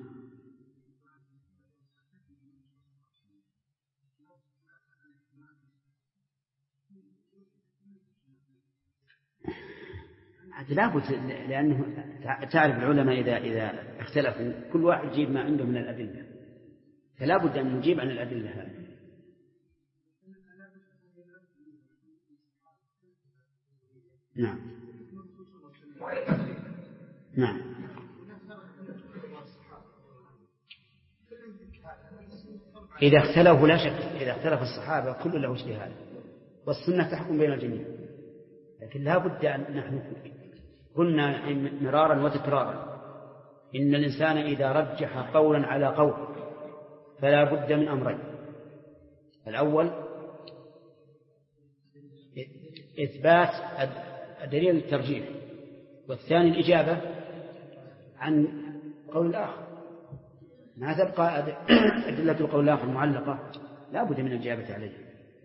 لابد، لأنه تعرف العلماء إذا اختلفوا كل واحد يجيب ما عنده من الأدلة، فلا بد أن نجيب عن الأدلة هذه. نعم. إذا اختلفوا لا شك، إذا اختلف الصحابة كل له اجتهاد، والسنة تحكم بين الجميع، لكن لا بد أن نحن قلنا مرارا وتكرارا إن الإنسان إذا رجح قولا على قول فلا بد من أمرين: الأول إثبات دليل الترجيح، والثاني الإجابة عن قول الآخر. ما تبقى أدلة القول الآخر معلقة، لا بد من الإجابة عليه.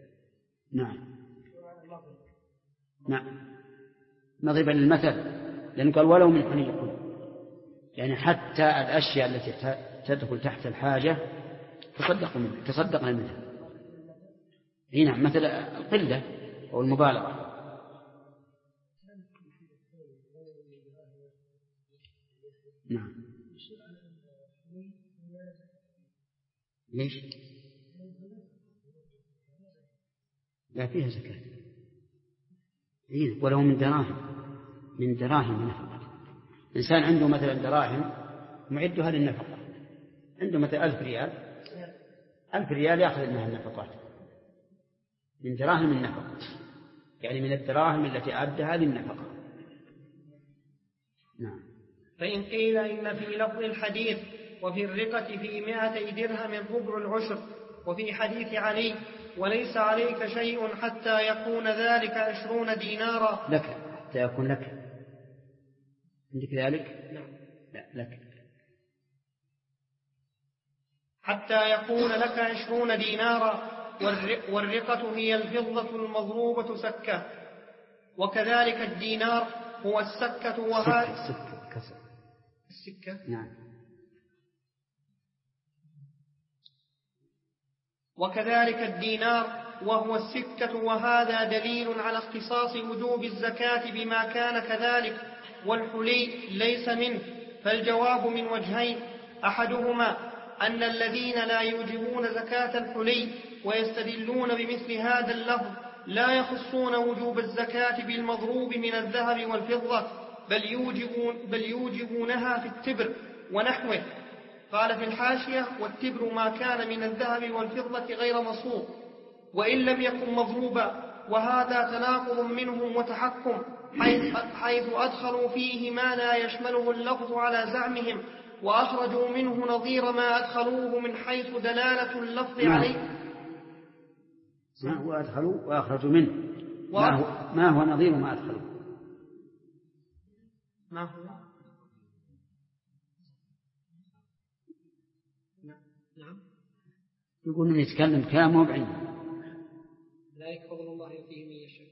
نعم. نضرب للمثل، لأنه قال ولو من حني يقول، يعني حتى الأشياء التي تدخل تحت الحاجة تصدقنا منها. هنا مثل القلة أو المبالغة. نعم. ليش؟ لا فيها زكاة. ولو من دراهم نفقة. إنسان عنده مثلا دراهم معدها للنفقة، عنده مثلا 1000 ريال، 1000 ريال يأخذ منها النفقات من دراهم النفقة، يعني من الدراهم التي أعدها للنفقة. نعم. فإن قيل إن في لفظ الحديث وفي الرقة في 200 درهم ربع العشر، وفي حديث علي وليس عليك شيء حتى يكون ذلك 20 دينارا لك، حتى يكون لك عندك ذلك؟ لا لك. حتى يكون لك 20 دينارا، والرقة هي الفضة المضروبة سكة، وكذلك الدينار هو السكة السكة. نعم. وكذلك الدينار وهو السكة، وهذا دليل على اختصاص وجوب الزكاة بما كان كذلك، والحلي ليس منه. فالجواب من وجهين: أحدهما أن الذين لا يوجبون زكاة الحلي ويستدلون بمثل هذا اللفظ لا يخصون وجوب الزكاة بالمضروب من الذهب والفضة، بل يوجبونها في التبر ونحوه. قال في الحاشية: والتبر ما كان من الذهب والفضة غير مصروف وإن لم يكن مضروبا. وهذا تناقض منهم وتحكم، حيث أدخلوا فيه ما لا يشمله اللفظ على زعمهم، وأخرجوا منه نظير ما أدخلوه من حيث دلالة اللفظ عليه. وأدخلوا وأخرجوا منه ما هو نظير ما أدخلوا. ما هو؟ نعم. يقول إن يتكلم كلام مو بعيد. لا يكفضل الله يؤتيه من يشاء.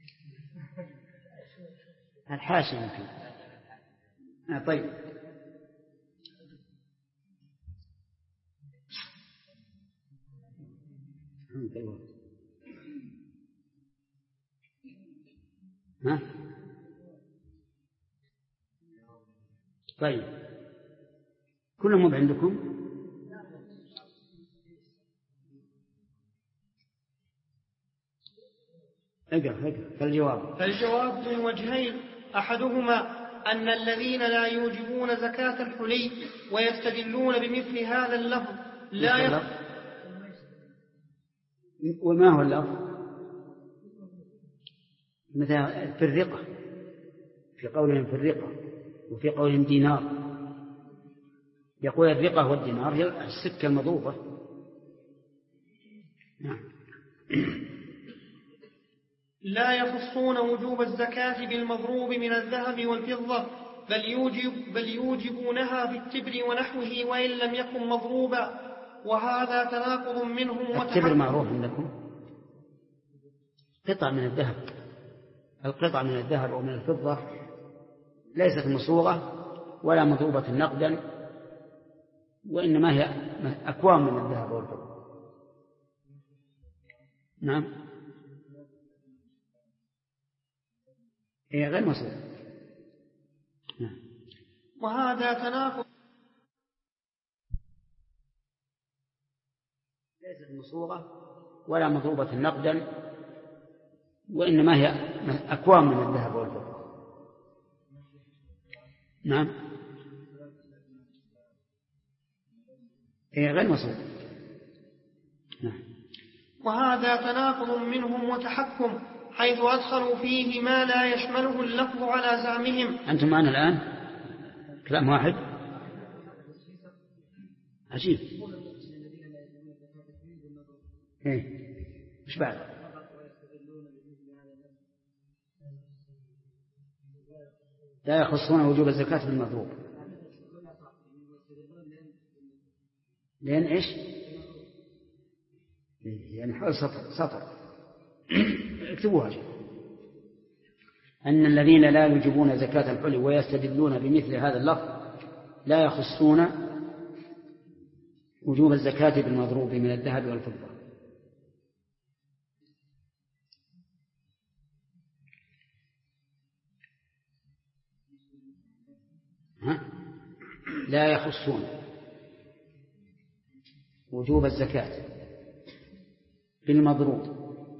الحاشي يمكن. طيب. ها؟ طيب. كلهم عندكم؟ فالجواب من وجهين: أحدهما أن الذين لا يوجبون زكاة الحلي ويستدلون بمثل هذا اللفظ لا وما هو اللفظ؟ مثلا في الرقة، في قولهم في الرقة وفي قولهم دينار، يقول الرقة والدينار هي السكة المضروبة. نعم. لا يخصون وجوب الزكاة بالمضروب من الذهب والفضة، بل يوجبونها في التبر ونحوه وإن لم يكن مضروبا، وهذا تناقض منهم. التبر معروف عندكم قطع من الذهب، القطع من الذهب أو من الفضة ليست مصوغة ولا مضروبة نقدا، وإنما هي أكوام من الذهب والفضة. نعم، هي غير مصوغة. نعم. وهذا تناقض ليست مصوغة ولا مضروبة نقدا، وإنما هي أكوام من الذهب والفضة. نعم، هي غير مصوغة. نعم. وهذا تناقض منهم وتحكم، حيث أدخلوا فيه ما لا يشمله اللفظ على زعمهم. أنتم معنا الآن كلام واحد عجيب. إيش بعد؟ لا يخصون وجوب الزكاة بالمضروب. لأن إيش؟ يعني حول سطر اكتبوها. أن الذين لا يوجبون زكاة الحلي ويستدلون بمثل هذا اللفظ لا يخصون وجوب الزكاة بالمضروب من الذهب والفضة. لا يخصون وجوب الزكاة بالمضروب،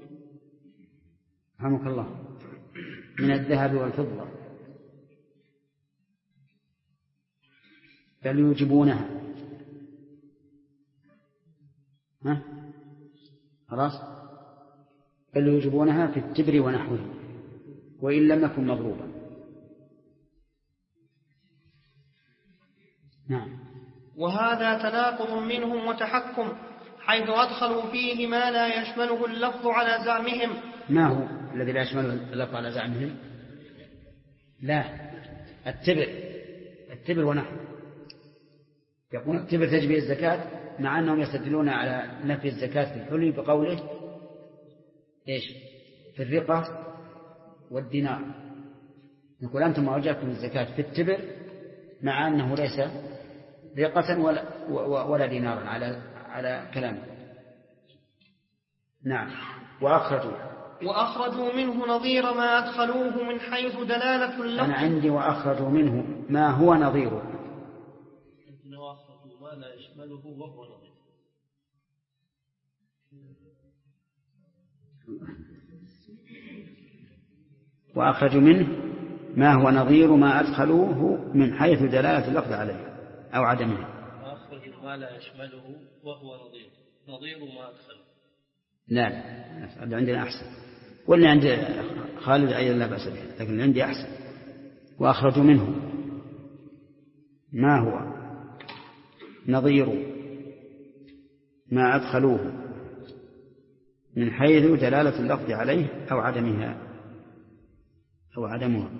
رحمك الله، من الذهب والفضة، بل يوجبونها. خلاص، بل يوجبونها في التبر ونحوه وإن لم يكن مضروبا. نعم. وهذا تناقض منهم وتحكم، حيث أدخلوا فيه ما لا يشمله اللفظ على زعمهم. ما هو الذي لا يشمله اللفظ على زعمهم؟ لا، التبر ونحوه. يقول التبر تجب الزكاة، مع أنهم يستدلون على نفي الزكاة في الحلي بقوله إيش؟ في الرقة والدينار. نقول أنتم أوجبتم الزكاة في التبر مع أنه ليس رقة ولا دينارا على كلامه. نعم. وأخرجوا منه نظير ما أدخلوه من حيث دلالة اللفظ. أنا عندي وأخرجوا منه ما هو نظيره. وأخرجوا ما لا يشمله وهو نظير. وأخرجوا منه ما هو نظير ما أدخلوه من حيث دلالة اللفظ عليه أو عدمه. وأخرجوا ما لا يشمله وهو نظير ما أدخلوه. لا، عندنا أحسن، واللي عند خالد أيضا لا بأس به، لكن عندي أحسن. وأخرجوا منه ما هو نظير ما أدخلوه من حيث دلالة اللفظ عليه أو عدمها أو عدمها.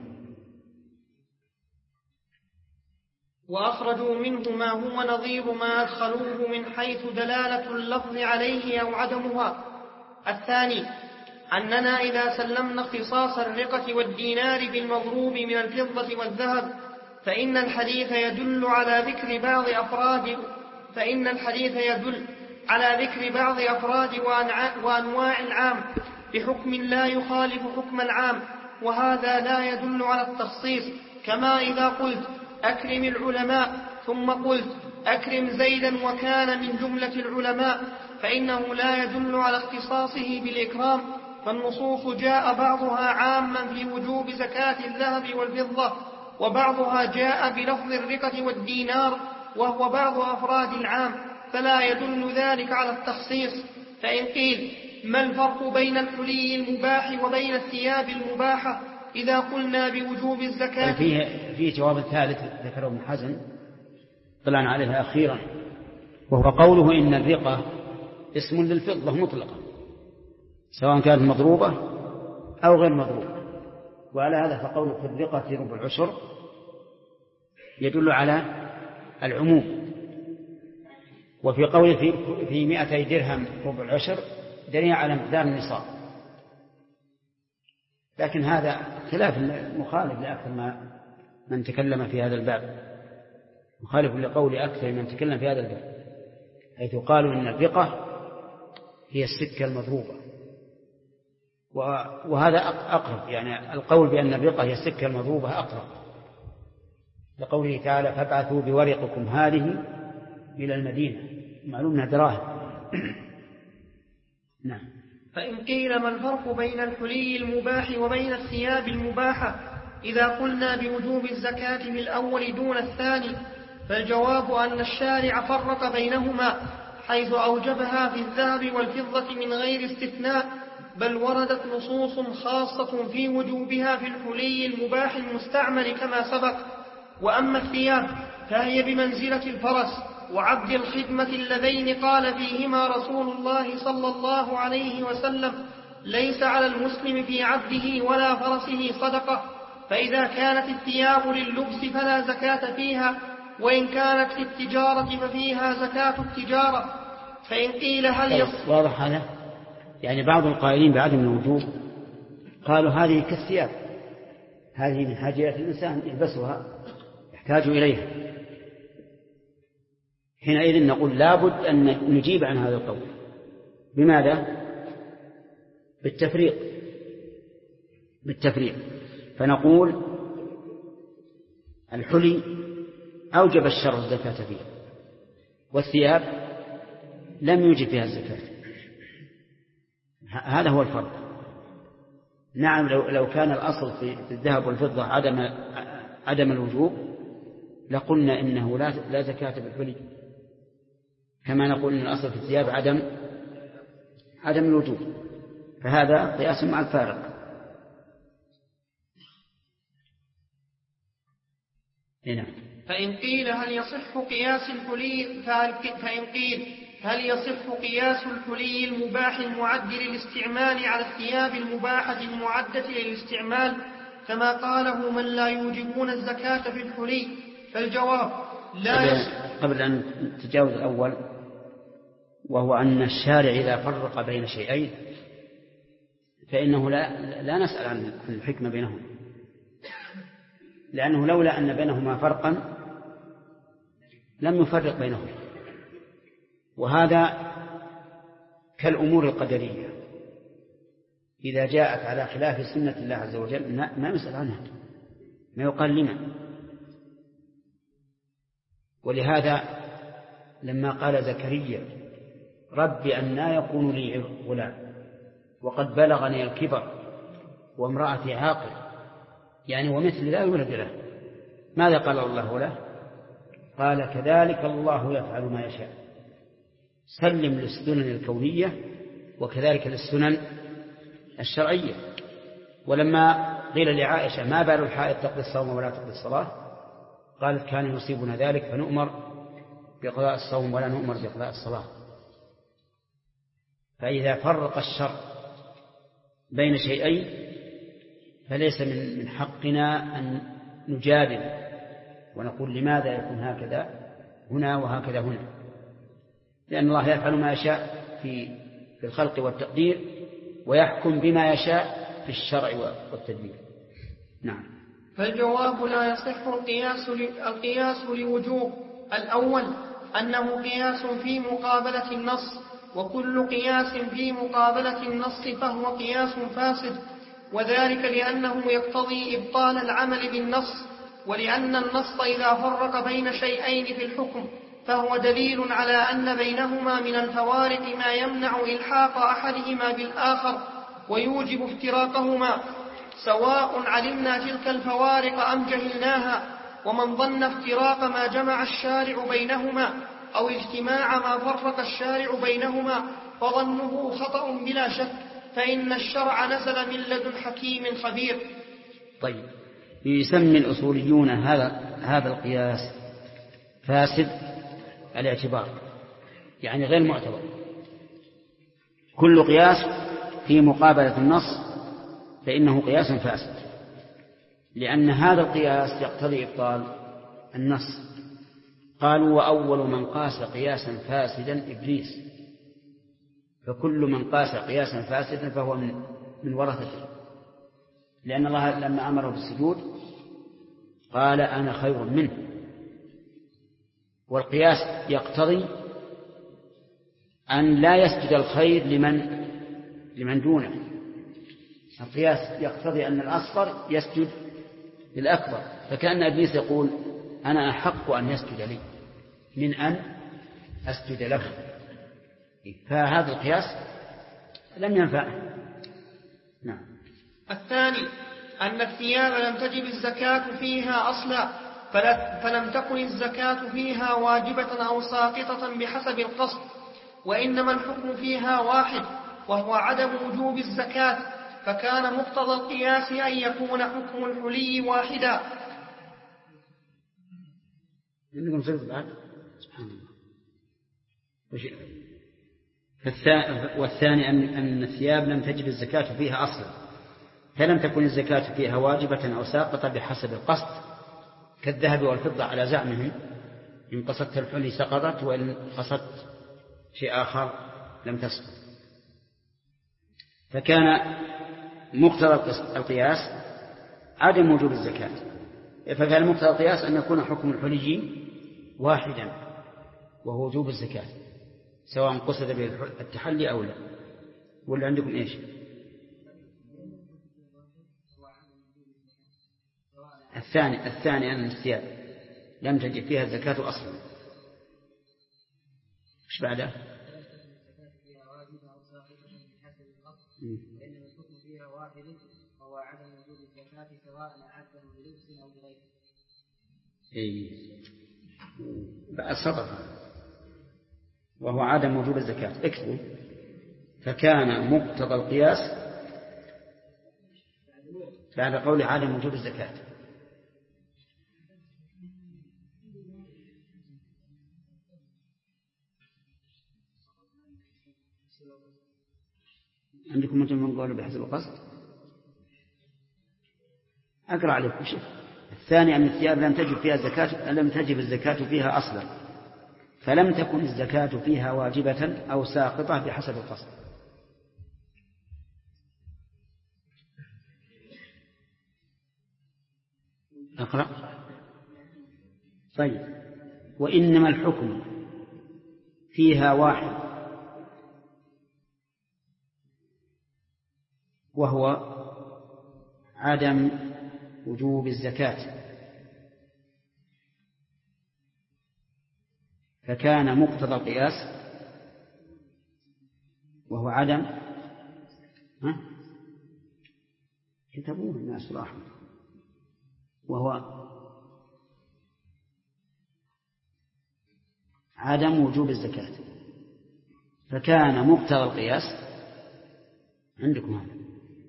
وأخرجوا منه ما هو نظير ما أدخلوه من حيث دلالة اللفظ عليه أو عدمها. الثاني أننا إذا سلمنا اختصاص الرقة والدينار بالمضروب من الفضة والذهب فإن الحديث يدل على ذكر بعض أفراد وأنواع العام بحكم لا يخالف حكم العام، وهذا لا يدل على التخصيص. كما إذا قلت أكرم العلماء ثم قلت أكرم زيدا وكان من جملة العلماء، فإنه لا يدل على اختصاصه بالإكرام فالنصوص جاء بعضها عاما في وجوب زكاة الذهب والفضة، وبعضها جاء بلفظ الرقة والدينار وهو بعض أفراد العام، فلا يدل ذلك على التخصيص. فإن قيل ما الفرق بين الحلي المباح وبين الثياب المباحة إذا قلنا بوجوب الزكاة؟ فيه جواب ثالث ذكره ابن حزم طلعنا عليها أخيرا، وهو قوله إن الرقة اسم للفضة مطلقة سواء كانت مضروبة أو غير مضروبة، وعلى هذا فقوله في الرقة ربع العشر يدل على العموم. وفي قوله في 200 درهم ربع العشر دليل على مقدار النصاب، لكن هذا خلاف مخالف لأكثر من تكلم في هذا الباب، مخالف لقول أكثر من تكلم في هذا الباب، حيث قالوا إن الرقة هي السكة المضروبة، وهذا أقرب، يعني القول بأن الرقة هي السكة المضروبة أقرب لقوله تعالى فابعثوا بورقكم هذه إلى المدينة، معلوم أنها دراهم. نعم. فإن قيل ما الفرق بين الحلي المباح وبين الثياب المباحة إذا قلنا بوجوب الزكاة في الأول دون الثاني؟ فالجواب أن الشارع فرق بينهما حيث أوجبها في الذهب والفضة من غير استثناء، بل وردت نصوص خاصة في وجوبها في الحلي المباح المستعمل كما سبق. وأما الثياب فهي بمنزلة الفرس وعبد الخدمة اللذين قال فيهما رسول الله صلى الله عليه وسلم ليس على المسلم في عبده ولا فرسه صدقة، فإذا كانت الثياب لللبس فلا زكاة فيها، وإن كانت للتجارة ففيها زكاة التجارة. فإن قيل هل واضح هذا؟ يعني بعض القائلين بعدم الوجوب قالوا هذه كالثياب، هذه من حاجة الإنسان يلبسها يحتاج إليها، حينئذ نقول لابد أن نجيب عن هذا القول. بماذا؟ بالتفريق. فنقول الحلي أوجب الشرع الزكاة فيها، والثياب لم يوجب فيها الزكاة. هذا هو الفرق. نعم، لو كان الأصل في الذهب والفضة عدم الوجوب لقلنا إنه لا زكاة بالحلي، كما نقول إن الأصل في الثياب عدم الوجوب، فهذا قياس مع الفارق. هنا. فإن قيل هل يصح قياس الحلي المباح المعد للاستعمال على الثياب المباحة المعدة للاستعمال كما قاله من لا يوجبون الزكاة في الحلي؟ فالجواب لا يصح. قبل أن تجاوز الأول، وهو أن الشارع إذا فرق بين شيئين فإنه لا نسأل عن الحكمة بينهما، لأنه لولا أن بينهما فرقا لم يفرق بينهما. وهذا كالأمور القدرية إذا جاءت على خلاف سنة الله عز وجل ما نسأل عنها، ما يقال لنا. ولهذا لما قال زكريا رب أنى يكون لي غلام وقد بلغني الكبر وامرأتي عاقر، يعني ومثل لا يولد له، ماذا قال الله له؟ قال كذلك الله يفعل ما يشاء، سلم للسنن الكونية وكذلك للسنن الشرعية. ولما قيل لعائشة ما بال الحائض تقضي الصوم ولا تقضي الصلاة، قالت كان يصيبنا ذلك فنؤمر بقضاء الصوم ولا نؤمر بقضاء الصلاة. فإذا فرق الشرع بين شيئين فليس من حقنا أن نجادل ونقول لماذا يكون هكذا هنا وهكذا هنا، لأن الله يفعل ما يشاء في الخلق والتقدير ويحكم بما يشاء في الشرع والتدبير. نعم. فالجواب لا يصح القياس لوجوه. الأول أنه قياس في مقابلة النص، وكل قياس في مقابلة النص فهو قياس فاسد، وذلك لأنه يقتضي إبطال العمل بالنص، ولأن النص إذا فرق بين شيئين في الحكم فهو دليل على أن بينهما من الفوارق ما يمنع إلحاق أحدهما بالآخر، ويوجب افتراقهما، سواء علمنا تلك الفوارق أم جهلناها. ومن ظن افتراق ما جمع الشارع بينهما أو اجتماع ما فرق الشارع بينهما فظنه خطأ بلا شك، فإن الشرع نزل من لدن حكيم خبير. طيب، يسمي الأصوليون هذا القياس فاسد الاعتبار، يعني غير معتبر. كل قياس في مقابلة النص فإنه قياس فاسد، لأن هذا القياس يقتضي إبطال النص. قالوا: وأول من قاس قياسا فاسدا إبليس، فكل من قاس قياسا فاسدا فهو من ورثته، لأن الله لما أمره بالسجود قال: أنا خير منه. والقياس يقتضي أن لا يسجد الخير لمن دونه. القياس يقتضي أن الأصغر يسجد للأكبر، فكأن إبليس يقول: أنا أحق أن يسجد لي من أن أسجد له. فهذا القياس لم ينفعه. نعم. الثاني أن الثياب لم تجب الزكاة فيها أصلا، فلم تكن الزكاة فيها واجبة أو ساقطة بحسب القصد، وإنما الحكم فيها واحد وهو عدم وجوب الزكاة، فكان مقتضى القياس أن يكون حكم الحلي واحدا. والثاني أن الثياب لم تجب الزكاة فيها أصلا، فلم تكن الزكاة فيها واجبة أو ساقطة بحسب القصد، كالذهب والفضة على زعمهم: إن قصدت الحلي سقطت، وإن قصدت شيء آخر لم تسقط. فكان مقتضى القياس عدم وجوب الزكاة، فكان مقتضى القياس أن يكون حكم الحلي واحدا وهو وجوب الزكاة، سواء قصد به التحلي أو لا. ولا عندكم إيش؟ الثاني أن الثياب لم تجب فيها الزكاة أصلا. إيش بعده؟ لأن الحكم فيها واحد وهو عدم وجوب الزكاة سواء أعده بلبس أو بغيره. بقى الصدقة وهو عدم وجوب الزكاة. اكتبوا: فكان مقتضى القياس بعد قول عدم وجوب الزكاة. عندكم مثل من قوله بحسب القصد؟ أقرأ عليكم شيء. الثاني أن الثياب لم تجب الزكاة فيها أصلا، فلم تكن الزكاة فيها واجبة أو ساقطة بحسب القصد. أقرأ. طيب. وإنما الحكم فيها واحد وهو عدم وجوب الزكاة، فكان مقتضى القياس وهو عدم كتبوه الناس الأحمر وهو عدم وجوب الزكاة، فكان مقتضى القياس عندكم هذا،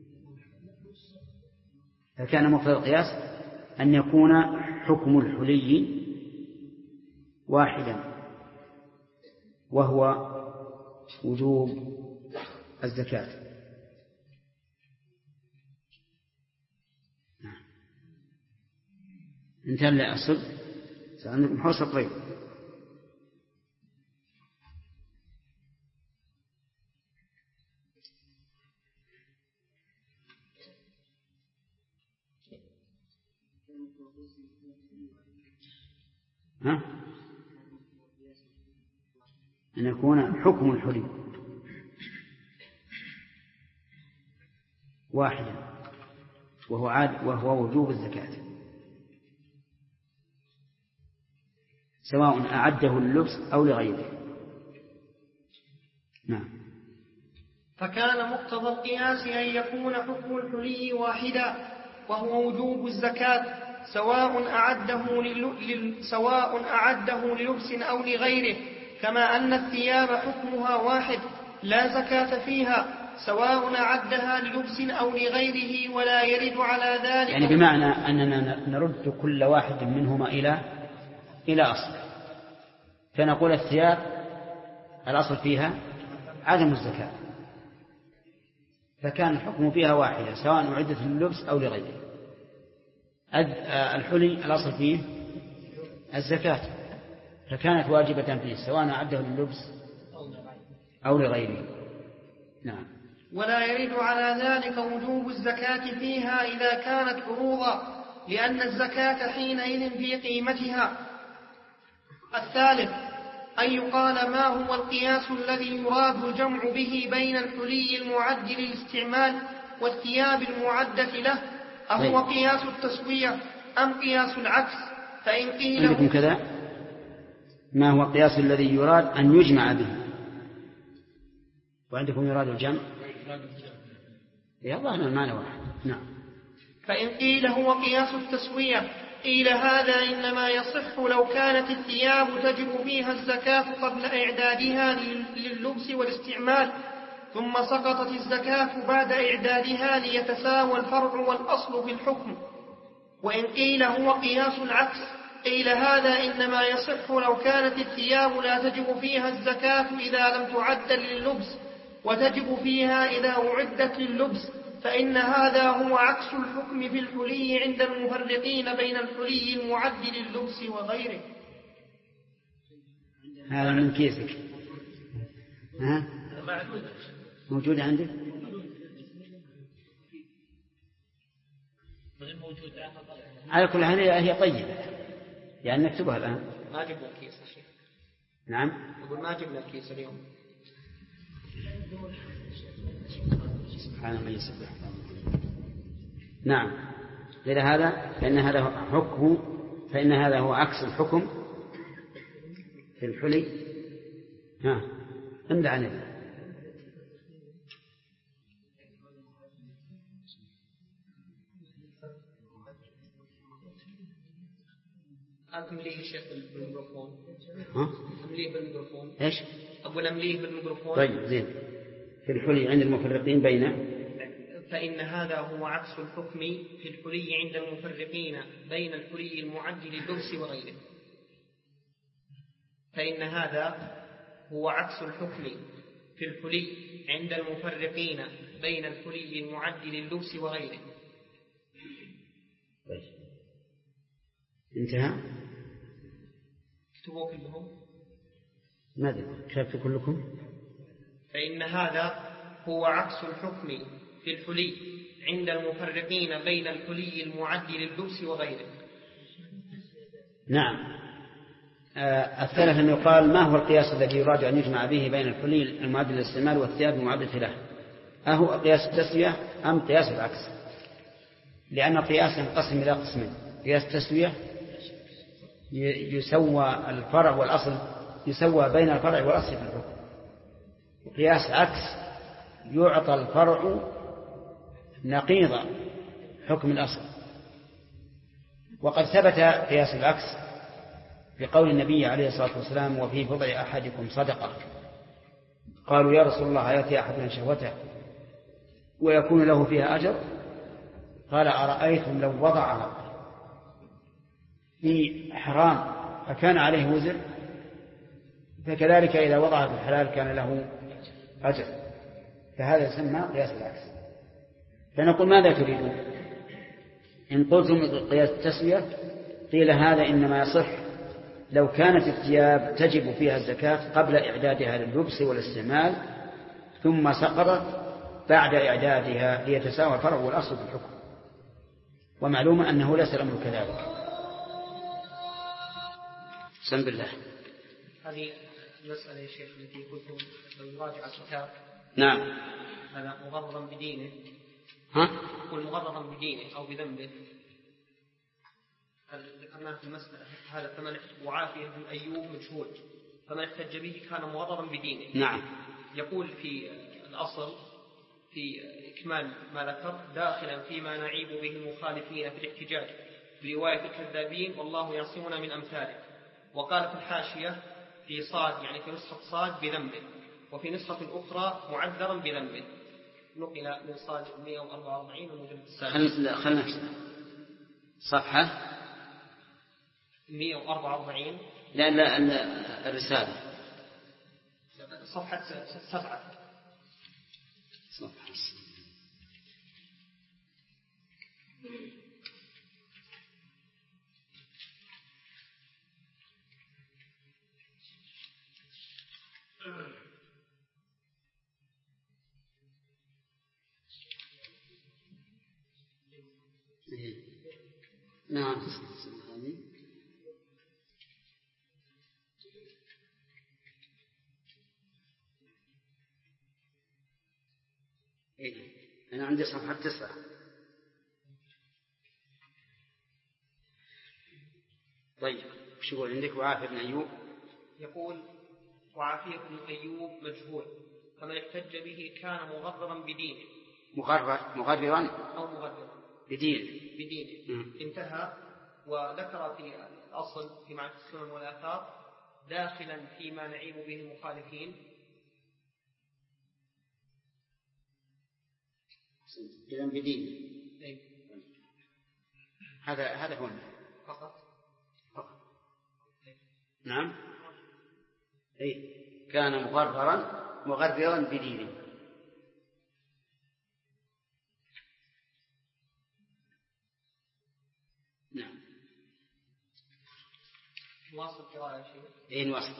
فكان مقتضى القياس أن يكون حكم الحلي واحدا وهو وجوب الزكاة. انتهى الأصل. سأعندكم حوصة قريب. أن يكون حكم الحلي واحدا وهو وجوب الزكاة، سواء أعده لللبس أو لغيره. نعم. فكان مقتضى القياس أن يكون حكم الحلي واحدا، وهو وجوب الزكاة، سواء أعده للبس أو لغيره، كما أن الثياب حكمها واحد لا زكاة فيها، سواء أعدها للبس أو لغيره، ولا يرد على ذلك. يعني بمعنى أننا نرد كل واحد منهما إلى أصل، فنقول الثياب الأصل فيها عدم الزكاة، فكان الحكم فيها واحدة سواء أعدت لللبس أو لغيره. الحلي الأصل فيه الزكاة، فكانت واجبة فيه سواء أعده لللبس أو لغيره. نعم. ولا يرد على ذلك وجوب الزكاة فيها إذا كانت عروضا، لأن الزكاة حينئذ في قيمتها. الثالث أن يقال ما هو القياس الذي يراد الجمع به بين الحلي المعد للاستعمال والثياب المعدة له، أهو قياس التسوية أم قياس العكس؟ فإن قيل عندكم كذا ما هو القياس الذي يراد أن يجمع به، وعندكم يراد الجمع؟ يا الله المعنى واحد. نعم. فإن قيل هو قياس التسوية قيل هذا إنما يصح لو كانت الثياب تجب فيها الزكاة قبل إعدادها لللبس والاستعمال، ثم سقطت الزكاة بعد إعدادها ليتساوى الفرع والأصل في الحكم. وإن قيل هو قياس العكس قيل هذا إنما يصح لو كانت الثياب لا تجب فيها الزكاة إذا لم تعد لللبس، وتجب فيها إذا أعدت لللبس، فإن هذا هو عكس الحكم في الحلي عند المفرقين بين الحلي المعد لللبس وغيره. هذا من كيسك. ها؟ موجود عندك؟ على كل حال هي طيبة، يعني نكتبها الآن. ما جبنا الكيس يا شيخ. نعم. يقول ما جبنا الكيس اليوم. سبحان الله يسبح. نعم. إلى هذا فإن هذا هو عكس الحكم في الحلي. ها امدع عنه. أمليه شيخ بالميكروفون. ها؟ أمليه بالميكروفون. إيش؟ أقول أمليه بالميكروفون. طيب زين. في الحلي عند المفرقين بين، فإن هذا هو عكس الحكم في الحلي عند المفرقين بين الحلي المعد لللبس وغيره. فإن هذا هو عكس الحكم في الحلي عند المفرقين بين الحلي المعد لللبس وغيره. انتهى. اكتبوا كلهم. ماذا كتبت كلكم؟ فإن هذا هو عكس الحكم في الحلي عند المفرقين بين الحلي المعد لللبس وغيره. نعم. الثالث أن يقال ما هو القياس الذي يراد أن يجمع به بين الحلي المعد للاستعمال والثياب المعدة له، أهو قياس التسوية أم قياس العكس؟ لأن القياس ينقسم إلى قسمين: قياس التسوية يسوى الفرع والأصل، يسوى بين الفرع والأصل في الحكم، وقياس عكس يعطى الفرع نقيض حكم الأصل. وقد ثبت قياس العكس بقول النبي عليه الصلاة والسلام: وفي بضع أحدكم صدقة. قالوا: يا رسول الله يأتي أحدنا شهوته ويكون له فيها أجر؟ قال: أرأيتم لو وضعها في حرام فكان عليه وزر، فكذلك إذا وضعها في الحلال كان له أجر. فهذا يسمى قياس العكس. فنقول: ماذا تريدون؟ إن قلتم قياس التسوية قيل هذا إنما يصح لو كانت الثياب تجب فيها الزكاة قبل إعدادها لللبس والاستعمال، ثم سقطت بعد إعدادها ليتساوى الفرع والأصل في الحكم. ومعلوم أنه ليس الأمر كذلك. بسم الله. هذه المسألة يا شيخ التي قلتم لو راجع الكتاب. نعم. هذا مغرضا بدينه. ها؟ يقول مغرضا بدينه أو بذنبه. ذكرناه في المسألة هذا فمن وعافية بن أيوب مجهول، فمن احتج به كان مغرضا بدينه. نعم. يقول في الأصل في إكمال ما ذكر داخلا فيما نعيب به المخالفين في الاحتجاج برواية الكذابين والله يعصمنا من أمثاله. وقال في الحاشية في صاد يعني في نسخة صاد بذنبه، وفي نسخة أخرى معذرا بذنبه. نقل من صاد 144 المجلد السادس. خلنا صفحة 144. لا الرسالة صفحة 7. صفحة نعم. أنا عندي صفحة 9. طيب شو يقول عندك؟ وعافية بن أيوب يقول وعافية بن أيوب مجهول، فمن احتج به كان مغررا بدينه. مغررا أو مغررا بدينه. انتهى. وذكر في الأصل في معرفة السنن والآثار داخلا فيما نعيب به المخالفين. إذن بدين. هذا هو فقط. نعم. كان مغررا بدينه. نعم. نواصل قراءة شيء. نواصل.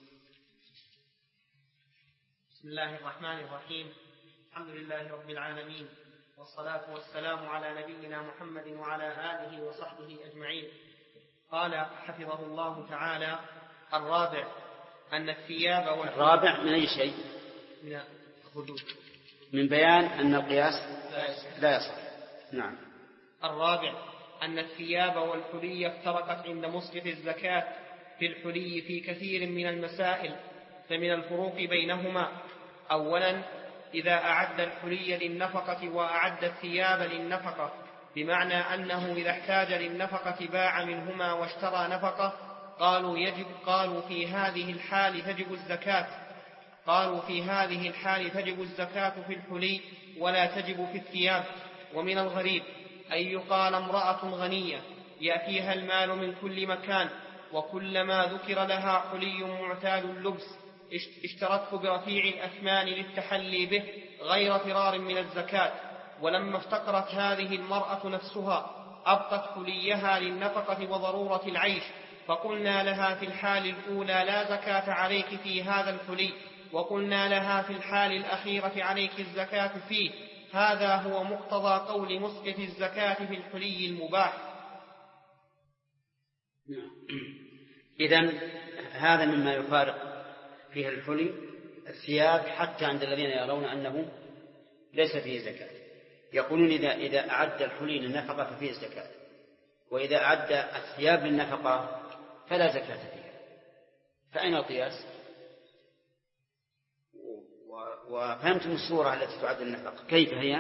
بسم الله الرحمن الرحيم. الحمد لله رب العالمين، والصلاة والسلام على نبينا محمد وعلى آله وصحبه أجمعين. قال حفظه الله تعالى: الرابع أن الثياب الرابع من أي شيء؟ من الحدود، من بيان أن القياس لا يصح. نعم. الرابع أن الثياب والحلي افترقت عند مسقط الزكاة في الحلي في كثير من المسائل، فمن الفروق بينهما: أولا إذا أعد الحلي للنفقة وأعد الثياب للنفقة، بمعنى أنه إذا احتاج للنفقة باع منهما واشترى نفقة، قالوا في هذه الحال تجب الزكاة في الحلي ولا تجب في الثياب. ومن الغريب أن يقال امرأة غنية يأتيها المال من كل مكان، وكلما ذكر لها حلي معتاد اللبس اشترته برفيع الأثمان للتحلي به غير فرار من الزكاة. ولما افتقرت هذه المرأة نفسها أبقت حليها للنفقة وضرورة العيش، فقلنا لها في الحال الأولى لا زكاة عليك في هذا الحلي، وقلنا لها في الحال الأخيرة عليك الزكاة فيه. هذا هو مقتضى قول مسقط الزكاة في الحلي المباح. إذن هذا مما يفارق فيه الحلي الثياب حتى عند الذين يرون أنه ليس فيه زكاة. يقولون إذا أعد الحلي للنفقة ففيه الزكاة، وإذا أعد الثياب للنفقة فلا زكاة فيها. فأين القياس؟ وفهمتم الصورة التي تعد النفقة كيف هي؟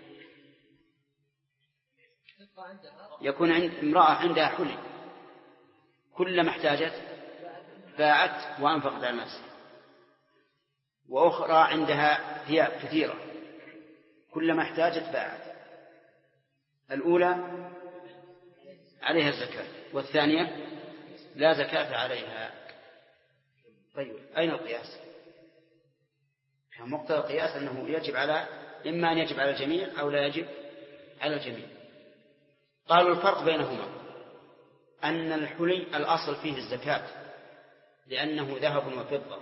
يكون عند امرأة عندها حلي، كلما احتاجت باعت وأنفقت على نفسها، وأخرى عندها ثياب كثيرة كلما احتاجت باعت. الأولى عليها الزكاة والثانية لا زكاة عليها. طيب أين القياس؟ مقتضى القياس أنه يجب على إما أن يجب على الجميع أو لا يجب على الجميع. قالوا الفرق بينهما أن الحلي الأصل فيه الزكاة لأنه ذهب وفضة،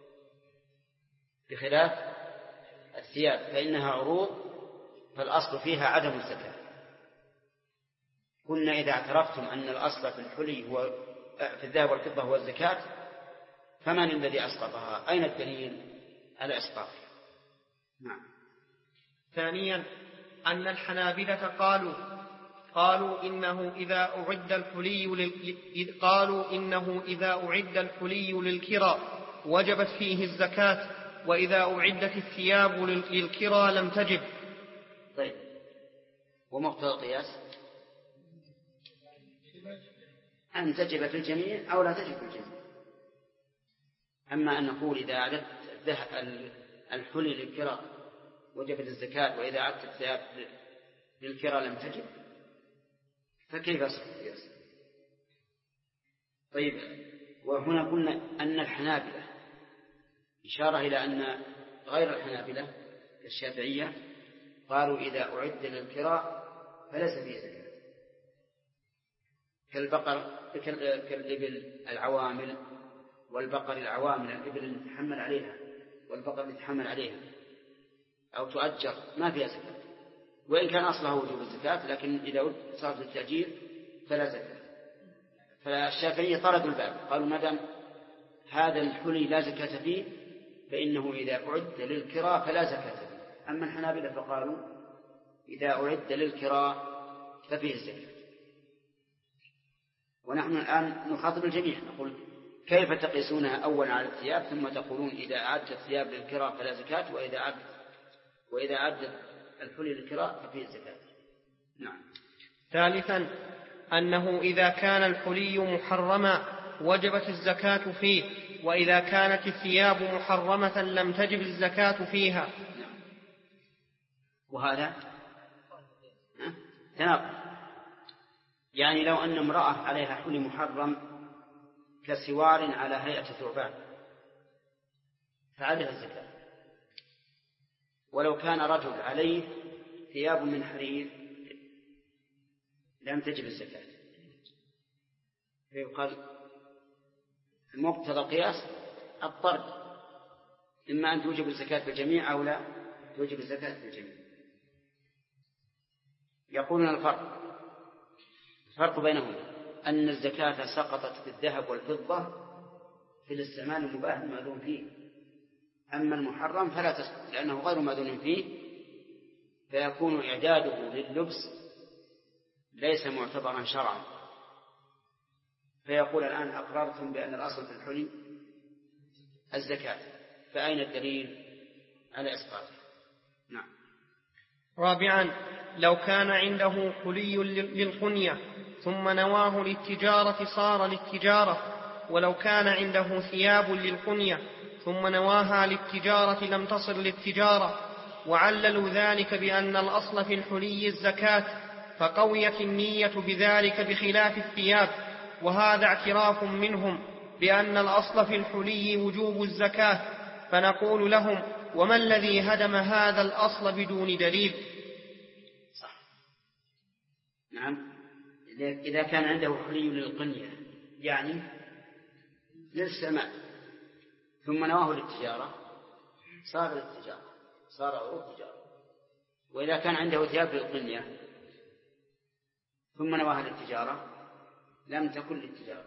بخلاف الثياب فإنها عروض فالأصل فيها عدم الزكاة. قلنا إذا اعترفتم أن الأصل في الحلي هو في الذهب والفضة هو الزكاة، فمن الذي أسقطها؟ أين الدليل على إسقاطها؟ نعم. ثانيا أن الحنابلة قالوا إنه إذا أعد الحلي للكرى وجبت فيه الزكاة، وإذا أعدت الثياب للكرى لم تجب. طيب، ومقتضى القياس أن تجب في الجميع أو لا تجب في الجميع. أما أن نقول إذا أعدت الحلي للكرى وجبت الزكاة وإذا أعدت الثياب للكرى لم تجب، فكيف يصح القياس؟ طيب، وهنا قلنا أن الحنابلة إشارة إلى أن غير الحنابلة الشافعية قالوا إذا أعد للكرى فليس فيه زكاة، كالإبل العوامل والبقر العوامل، الإبل اللي تحمل عليها والبقر اللي تحمل عليها أو تؤجر ما فيها زكاة، وإن كان أصلها وجوب الزكاة، لكن إذا صارت التأجير فلا زكاة. فالشافعية طردوا الباب، قالوا ما دام هذا الحلي لا زكاة فيه فإنه إذا أعد للكرى فلا زكاة فيه. أما الحنابلة فقالوا إذا أعد للكرى ففيه الزكاة. ونحن الآن نخاطب الجميع نقول كيف تقيسونها أولا على الثياب ثم تقولون إذا أعدت الثياب للكرى فلا زكاة وإذا أعدت الحلي للكرى ففيه الزكاة. نعم. ثالثا أنه إذا كان الحلي محرما وجبت الزكاة فيه، وإذا كانت الثياب محرمة لم تجب الزكاة فيها. نعم. وهذا تناقض، يعني لو أن امرأة عليها حلي محرم كسوار على هيئة ثعبان فعليها الزكاة، ولو كان رجل عليه ثياب من حرير لم تجب الزكاة. فيقال مقتضى القياس الطرد، إما أن توجب الزكاة في الجميع أو لا توجب الزكاة في الجميع. يقولون الفرق بينهم أن الزكاة سقطت في الذهب والفضة في الاستعمال المباح المأذون فيه، أما المحرم فلا تسقط لأنه غير مأذون فيه، فيكون إعداده لللبس ليس معتبرا شرعا. فيقول الآن أقررتم بأن الأصل في الحلي الزكاة، فأين الدليل على إسقاطه؟ نعم. رابعا لو كان عنده حلي للقنية ثم نواه للتجارة صار للتجارة، ولو كان عنده ثياب للقنية ثم نواها للتجارة لم تصل للتجارة. وعللوا ذلك بأن الأصل في الحلي الزكاة، فقويت النية بذلك بخلاف الثياب، وهذا اعتراف منهم بأن الأصل في الحلي وجوب الزكاة. فنقول لهم وما الذي هدم هذا الأصل بدون دليل؟ صح. نعم. إذا كان عنده حلي للقنية يعني للسماء ثم نواه للتجارة صار للتجارة، صار عروض تجارة. وإذا كان عنده ثياب للقنية ثم نواها للتجارة لم تكن للتجارة.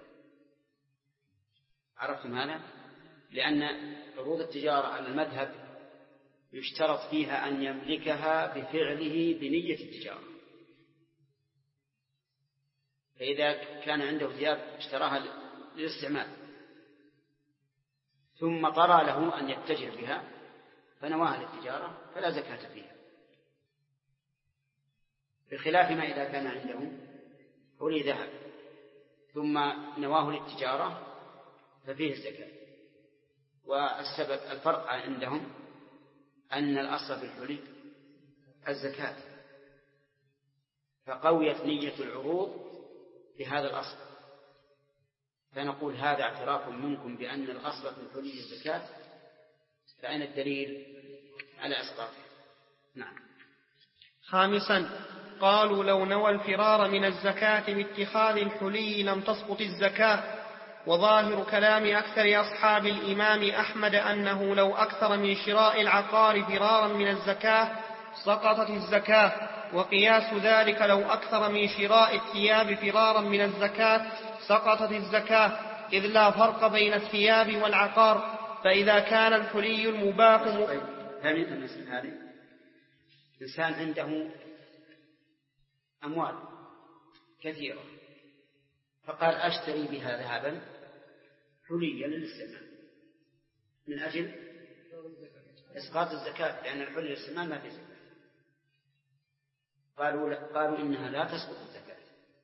عرفتم هذا؟ لأن عروض التجارة على المذهب يشترط فيها أن يملكها بفعله بنية التجارة. فإذا كان عنده ثياب اشتراها للاستعمال ثم طرى له أن يتجر بها فنواها للتجارة فلا زكاة فيها، بخلاف ما إذا كان عنده حلي ذهب ثم نواه للتجارة ففيه الزكاة. والسبب الفرق عندهم أن الأصل في الحلي الزكاة، فقويت نية العروض بهذا الأصل. فنقول هذا اعتراف منكم بأن الأصل في الحلي الزكاة، فأين الدليل على إسقاطه؟ نعم. خامسا قالوا لو نوى الفرار من الزكاة باتخاذ الحلي لم تسقط الزكاة. وظاهر كلام أكثر أصحاب الإمام أحمد أنه لو أكثر من شراء العقار فرارا من الزكاة سقطت الزكاة، وقياس ذلك لو أكثر من شراء الثياب فرارا من الزكاة سقطت الزكاة، إذ لا فرق بين الثياب والعقار. فإذا كان الحلي المباح ثانيا المسألة هذه إنسان عنده أموال كثيرة فقال أشتري بها ذهبا حليا للاستعمال من أجل إسقاط الزكاة، لأن الحلي للسمان ما في زكاة. قالوا إنها لا تسقط الزكاة،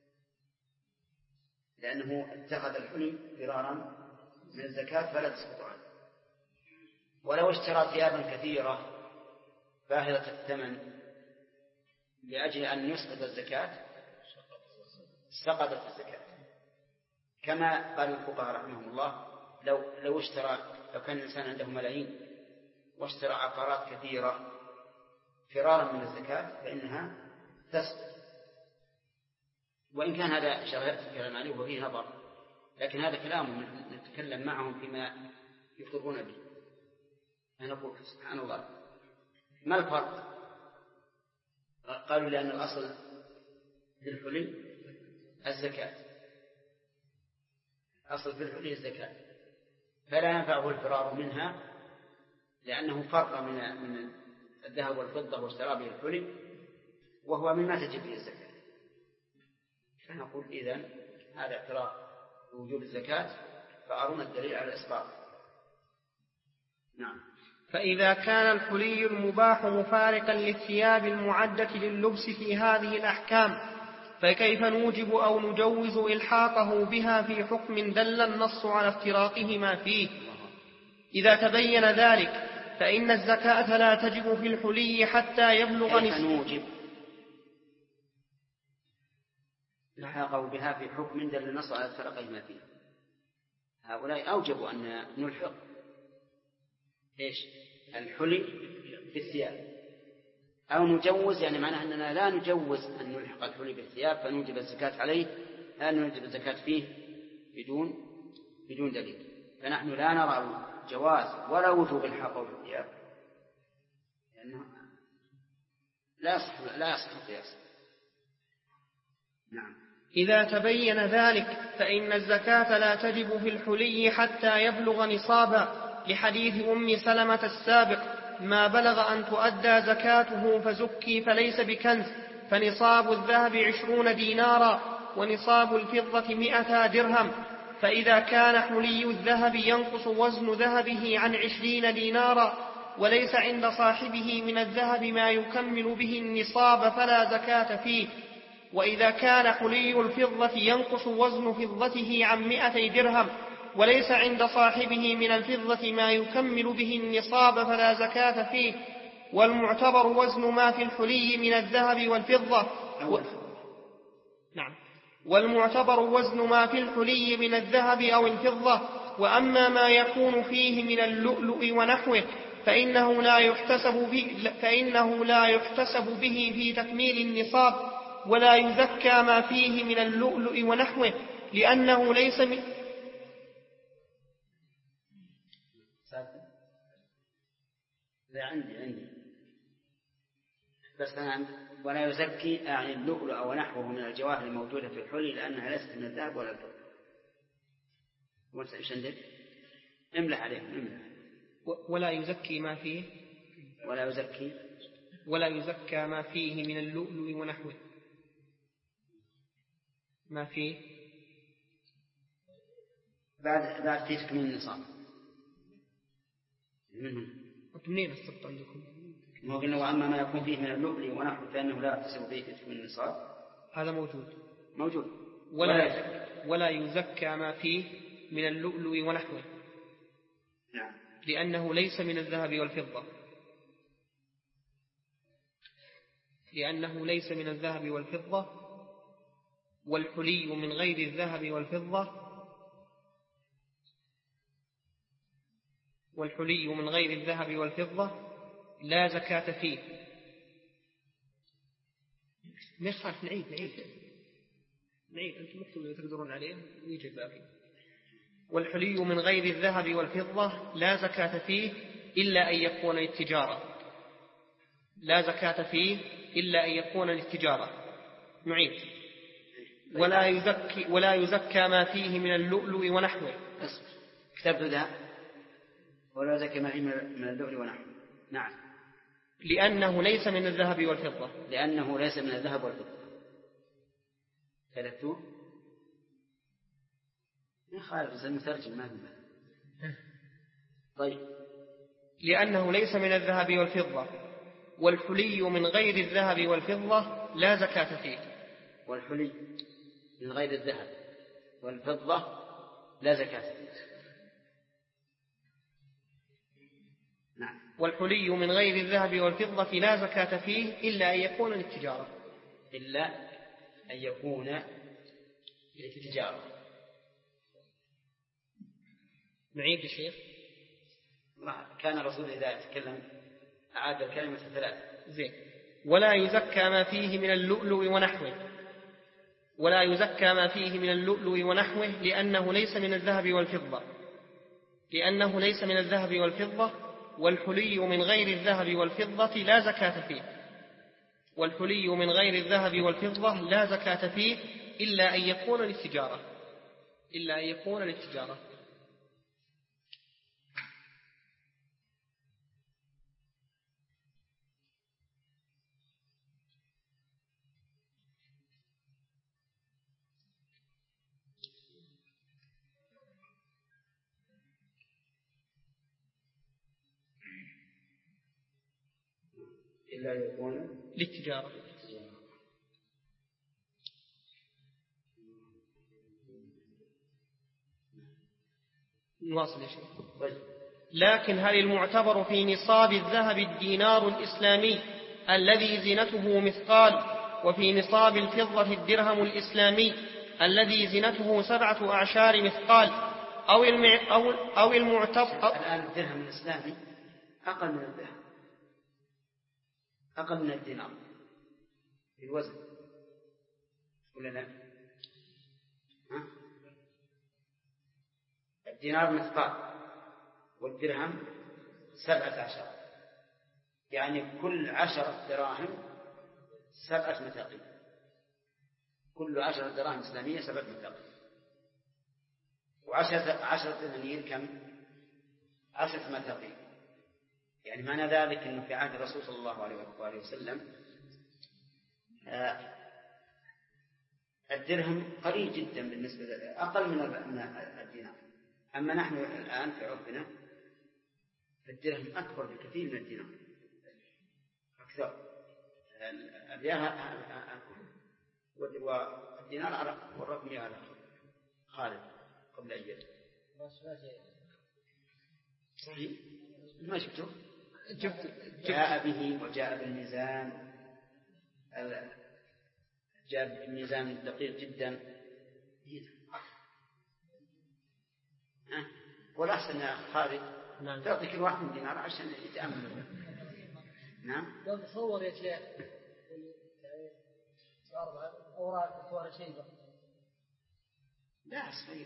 لأنه اتخذ الحلي فرارا من الزكاة فلا تسقط عنه. ولو اشترى ثيابا كثيرة باهظة الثمن لأجل أن يسقط الزكاة سقطت الزكاة، كما قال الفقهاء رحمهم الله لو كان الإنسان عنده ملايين واشترى عقارات كثيرة فرارا من الزكاة فإنها تسقط. وإن كان هذا شرعية الكلام عليه وفيه نظر، لكن هذا كلام نتكلم معهم فيما يقرون به. فنقول سبحان الله ما الفرق؟ قالوا لأن الأصل في الحلي الزكاة، أصل في الحلي الزكاة، فلا ينفعه الفرار منها لأنه فرق من الذهب والفضة واشترى به الحلي وهو مما تجب به الزكاة. فنقول إذن هذا اعتراف بوجوب الزكاة، فأرونا الدليل على الإسقاط. نعم. فإذا كان الحلي المباح مفارقا للثياب المعدة لللبس في هذه الأحكام، فكيف نوجب أو نجوز إلحاقه بها في حكم دل النص على افتراقهما فيه؟ إذا تبين ذلك فإن الزكاة لا تجب في الحلي حتى يبلغ كيف نوجب إلحاقه بها في حكم دل النص على افتراقهما فيه؟ هؤلاء أوجبوا أن نلحق إيش؟ الحلي بالثياب، أو نجوز، يعني معناه أننا لا نجوز أن نلحق الحلي بالثياب فنوجب الزكاة عليه، لا نوجب الزكاة فيه بدون دليل. فنحن لا نرى جواز ولا وجوب الحاقه بالثياب، لأنه لا يصح القياس. نعم. إذا تبين ذلك فإن الزكاة لا تجب في الحلي حتى يبلغ نصابا، لحديث أم سلمة السابق: ما بلغ أن تؤدى زكاته فزكي فليس بكنز، فنصاب الذهب 20 دينارا ونصاب الفضة 100 درهم. فإذا كان حلي الذهب ينقص وزن ذهبه عن 20 دينارا وليس عند صاحبه من الذهب ما يكمل به النصاب فلا زكاة فيه. وإذا كان حلي الفضة ينقص وزن فضته عن 200 درهم وليس عند صاحبه من الفضة ما يكمل به النصاب فلا زكاة فيه. والمعتبر وزن ما في الحلي من الذهب والفضة والمعتبر وزن ما في الحلي من الذهب أو الفضة. وأما ما يكون فيه من اللؤلؤ ونحوه فإنه لا يحتسب به في تكميل النصاب، ولا يزكى ما فيه من اللؤلؤ ونحوه لأنه ليس من عندي بس أنا ولا يزكي يعني اللؤلؤ ونحوه من الجواهر الموجودة في الحلي لأنها ليست من الذهب ولا الفضة. وإيش عندك؟ املح عليهم املح. ولا يزكي ما فيه ولا يزكى ما فيه من اللؤلؤ ونحوه ما فيه بعد في تكميل النصاب منين السبط عندكم؟ ما قلنا وأما ما يكون فيه من اللؤلؤ ونحوه فإنه لا يحتسب به في تكميل النصاب. هذا موجود. ولا يزكى ما فيه من اللؤلؤ ونحوه. نعم. لأنه ليس من الذهب والفضة والحلي من غير الذهب والفضة لا زكاة فيه. ما يخالف نعيد أنتم مكتوبين تقدرون عليه ويجي باقي. والحلي من غير الذهب والفضة لا زكاة فيه إلا أن يكون للتجارة. نعيد. ولا يزكى ما فيه من اللؤلؤ ونحوه. كتبت ذا ولا يزكى ما فيه من اللؤلؤ ونحوه. نعم. لأنه ليس من الذهب والفضة. ثلاثة يا خالد المترجم ما في. طيب لأنه ليس من الذهب والفضة، والحلي من غير الذهب والفضة لا زكاة فيه. والحلي من غير الذهب والفضة لا زكاة فيه. نعم. والحلي من غير الذهب والفضة لا زكاة فيه إلا أن يكون للتجارة. إلا أن يكون للتجارة. نعيد الشيخ. كان الرسول إذا يتكلم أعاد الكلمة 3. زين. ولا يزكى ما فيه من اللؤلؤ ونحوه، ولا يزكى ما فيه من اللؤلؤ ونحوه لأنه ليس من الذهب والفضة، لأنه ليس من الذهب والفضة. والحلي من غير الذهب والفضة لا زكاة فيه، والحلي من غير الذهب والفضة لا زكاة فيه إلا أن يكون للتجارة، إلا أن يكون للتجارة. إلا يكون للتجارة. نواصل يا شيخ. لكن هل المعتبر في نصاب الذهب الدينار الإسلامي الذي زينته مثقال، وفي نصاب الفضة الدرهم الإسلامي الذي زينته 7 أعشار مثقال، أو المعتبر؟ الآن الدرهم الإسلامي أقل من الذهب، أقل من الدينار في الوزن ولا لا؟ الدينار مثقال والدرهم 17، يعني كل 10 دراهم 7 مثاقيل، كل 10 دراهم إسلامية 7 مثاقيل. و10 دنانير كم؟ 10 مثاقيل. يعني معنى ذلك أنه في عهد الرسول صلى الله عليه وآله وسلم الدرهم قليل جدا بالنسبة أقل من الدينار. أما نحن الآن في عرفنا الدرهم أكبر بكثير من الدينار، أكثر. والدينار على والرقم على خالد قبل أيام. صحيح ما شفته؟ جاء به وجاء بالميزان، جاء بالميزان دقيق جدا. والأحسن يا خالد تعطي كل واحد من دينار عشان يتأمل. نعم. لو تصور يا شيخ أوراق صور شيبة. لا صغير.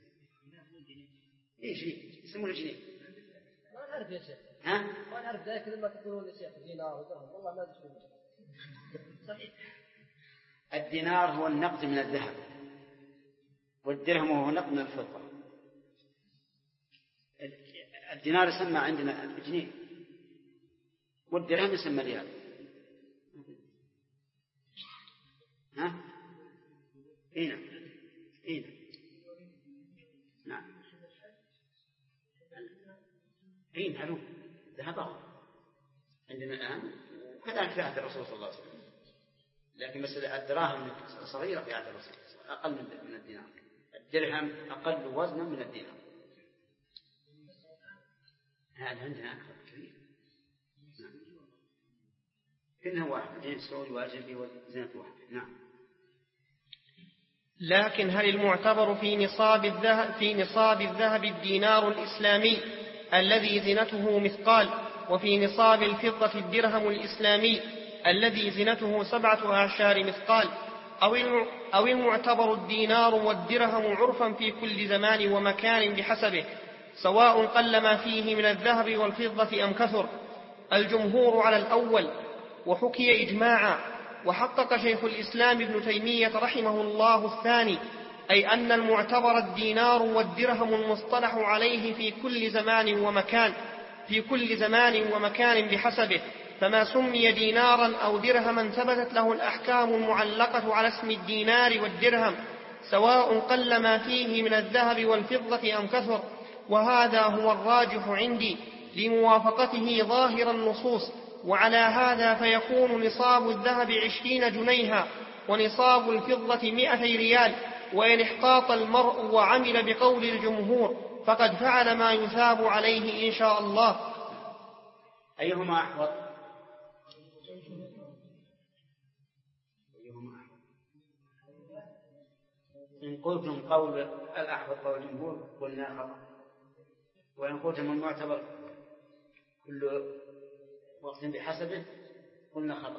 إيش يسمونه جنيه؟ ما نعرف يا شيخ. ها؟ ما نعرف ذلك لما تقولون يا شيخ دينار ودرهم، والله ما أدري. صحيح. الدينار هو النقد من الذهب، والدرهم هو نقد من الفضة. الدينار يسمى عندنا الجنيه، والدرهم يسمى ريال. ها؟ هنا نعم. هين هلو ذهب عندنا الآن، كذلك في عهد الرسول صلى الله عليه وسلم. لكن مثل الدراهم صغيرة في عهد الرسول، أقل من الدينار. الدرهم أقل وزنا من الدينار. هذا عندنا أكثر كثير. نعم. كلها واحد، جنيه سعودي وأجنبي وزنة واحد. نعم. لكن هل المعتبر في نصاب الذهب الدينار الإسلامي الذي زينته مثقال، وفي نصاب الفضة الدرهم الإسلامي الذي زينته 7 أعشار مثقال، أو المعتبر الدينار والدرهم عرفا في كل زمان ومكان بحسبه، سواء قل ما فيه من الذهب والفضة أم كثر؟ الجمهور على الأول، وحكي إجماعا، وحقق شيخ الإسلام ابن تيمية رحمه الله الثاني، أي أن المعتبر الدينار والدرهم المصطلح عليه في كل زمان ومكان بحسبه، فما سمي دينارا أو درهما ثبتت له الأحكام المعلقة على اسم الدينار والدرهم، سواء قل ما فيه من الذهب والفضة أم كثر. وهذا هو الراجح عندي، لموافقته ظاهر النصوص. وعلى هذا فيكون نصاب الذهب 20 جنيها ونصاب الفضة 200 ريال. وإن احتاط المرء وعمل بقول الجمهور فقد فعل ما يثاب عليه إن شاء الله. أيهما أحوط؟ إن قلتم قول الأحوط قول الجمهور قلنا خطأ، وإن قلتم المعتبر كل وقت بحسبه قلنا خطأ.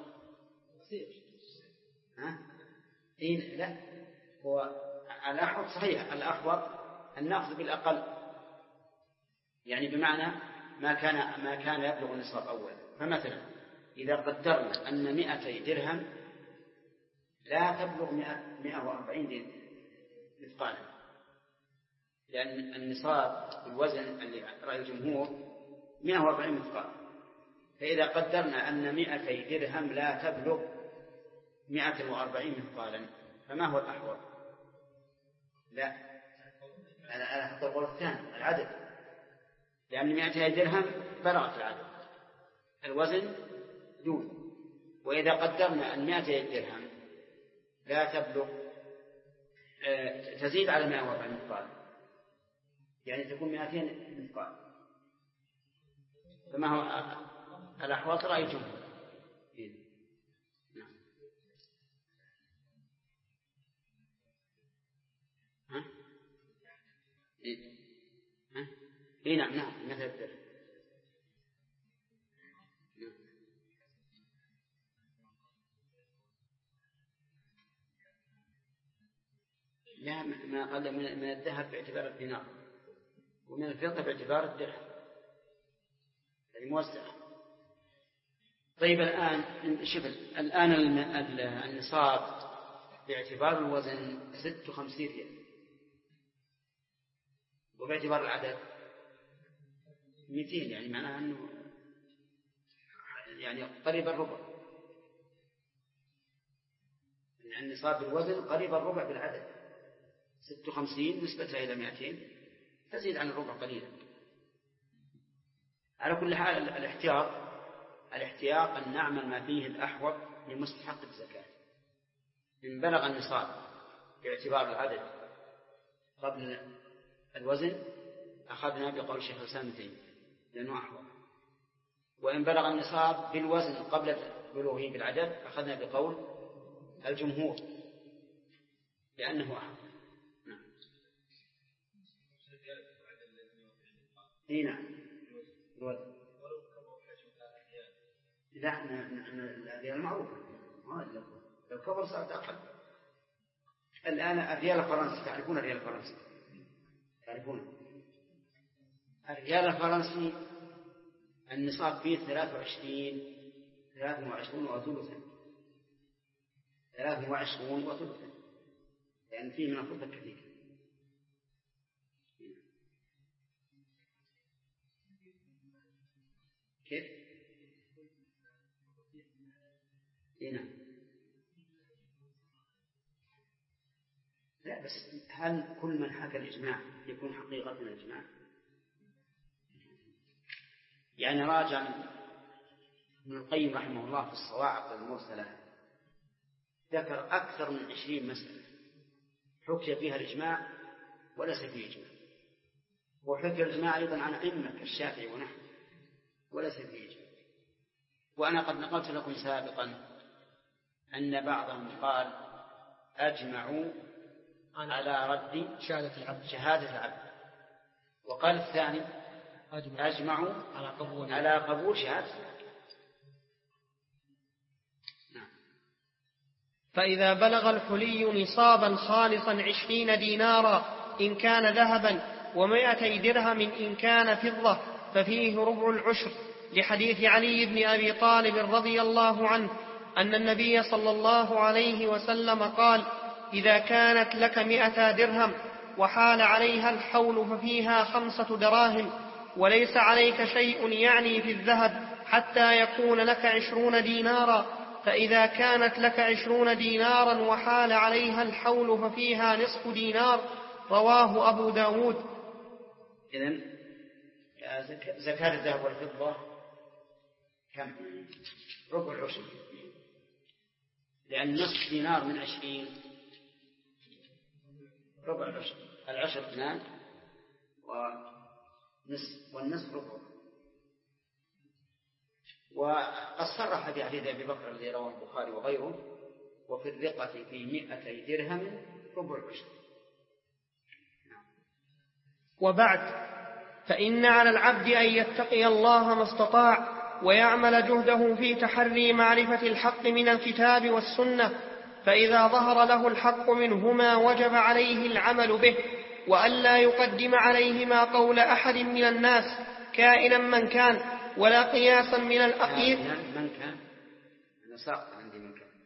لا، هو الأحوط صحيح، الأحوط أن نأخذ بالأقل، يعني بمعنى ما كان يبلغ النصاب أولا. فمثلا إذا قدرنا أن 200 درهم لا تبلغ 140 مثقالا، لأن النصاب الوزن اللي رأي الجمهور 140 مثقال، فإذا قدرنا أن 200 درهم لا تبلغ 140 مثقالا فما هو الأحوط؟ لا، أنا أحط القول الثاني العدد، لأن 200 درهم بلغت العدد، الوزن دون. وإذا قدرنا أن 200 درهم لا تبلغ تزيد على 140 مثقال، يعني تكون 200 مثقال، فما هو الأحوط؟ رأي الجمهور. نعم مثل الدرهم. لا، ما قل من الذهب باعتبار الدينار، ومن الفضة باعتبار الدرهم، يعني موزعة. طيب الآن شوف، الآن النصاب باعتبار الوزن 56 ريال، وباعتبار العدد 200، يعني معناها أنه يعني قريب الربع، يعني النصاب بالوزن قريب الربع بالعدد، 56 نسبتها إلى 200 تزيد عن الربع قليلا. على كل حال الاحتياط أن نعمل ما فيه الأحوط لمستحق الزكاة. إن بلغ النصاب باعتبار العدد قبل الوزن أخذنا بقول الشيخ الإسلام ابن تيمية لأنه أحوط، وإن بلغ النصاب بالوزن قبل بلوغه بالعدد أخذنا بقول الجمهور لأنه أحوط. نعم الوزن. لا، الريال معروفة، لو كبر صارت أقل. الآن الريال الفرنسي، تعرفون الريال الفرنسي؟ تعرفون الريال الفرنسي النصاب فيه 23 وثلثا، 23 وثلثا، يعني فيه من الفضة كثير. كيف؟ نعم. لا، بس هل كل من حكى الإجماع يكون حقيقة من الإجماع؟ يعني راجع ابن القيم رحمه الله في الصواعق المرسلة ذكر أكثر من 20 مسألة حكي فيها الإجماع وليس فيه إجماع، وحكي الإجماع أيضا عن أئمة كالشافعي ونحن وليس فيه إجماع. وأنا قد نقلت لكم سابقا أن بعضهم قال أجمعوا على رد شهادة العبد، وقال الثاني أجمعوا على قبول شهادة العبد. نعم. فإذا بلغ الحلي نصابا خالصا 20 دينارا إن كان ذهبا 200 درهم إن كان فضة ففيه ربع العشر، لحديث علي بن أبي طالب رضي الله عنه أن النبي صلى الله عليه وسلم قال: إذا كانت لك 100 درهم وحال عليها الحول ففيها 5 دراهم، وليس عليك شيء يعني في الذهب حتى يكون لك 20 دينارا، فإذا كانت لك 20 دينارا وحال عليها الحول ففيها نصف دينار. رواه أبو داود. إذن زكاة الذهب والفضة كم؟ ربع العشر، لأن نصف دينار من 20 ربع العشر، العشر 2 والنصف ربع. وقد صرح في حديث أبي بكر الذي رواه البخاري وغيره: وفي الرقة في 200 درهم ربع العشر. وبعد، فإن على العبد أن يتقي الله ما استطاع ويعمل جهده في تحري معرفة الحق من الكتاب والسنة، فإذا ظهر له الحق منهما وجب عليه العمل به، وألا يقدم عليهما قول أحد من الناس كائنا من كان، ولا قياسا من الأقيس من كان. أنا ساقط عندي من كان.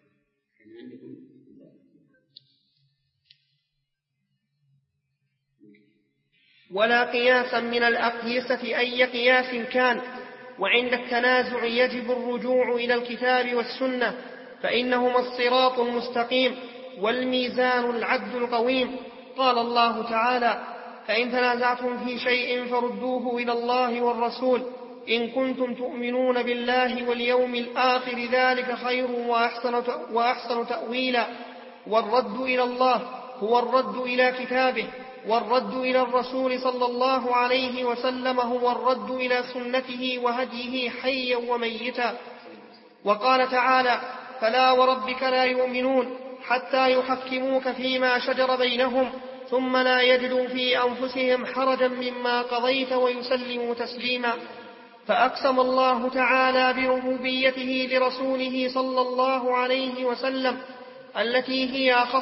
ولا قياسا من الأقيسة أي قياس كان. وعند التنازع يجب الرجوع إلى الكتاب والسنة، فإنهما الصراط المستقيم والميزان العدل القويم. قال الله تعالى: فإن تنازعتم في شيء فردوه إلى الله والرسول إن كنتم تؤمنون بالله واليوم الآخر ذلك خير وأحسن تأويلا. والرد إلى الله هو الرد إلى كتابه، والرد إلى الرسول صلى الله عليه وسلم هو الرد إلى سنته وهديه حيا وميتا. وقال تعالى: فلا وربك لا يؤمنون حتى يحكموك فيما شجر بينهم ثم لا يجدوا في أنفسهم حرجا مما قضيت ويسلموا تسليما. فأقسم الله تعالى بربوبيته لرسوله صلى الله عليه وسلم التي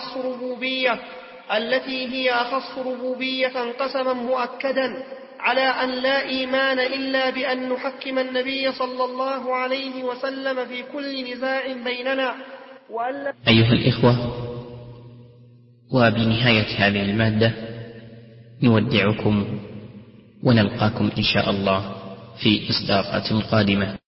هي أخص ربوبية قسما مؤكدا على أن لا إيمان إلا بأن نحكم النبي صلى الله عليه وسلم في كل نزاع بيننا. أيها الإخوة، وبنهاية هذه المادة نودعكم ونلقاكم إن شاء الله في إصداقات قادمة.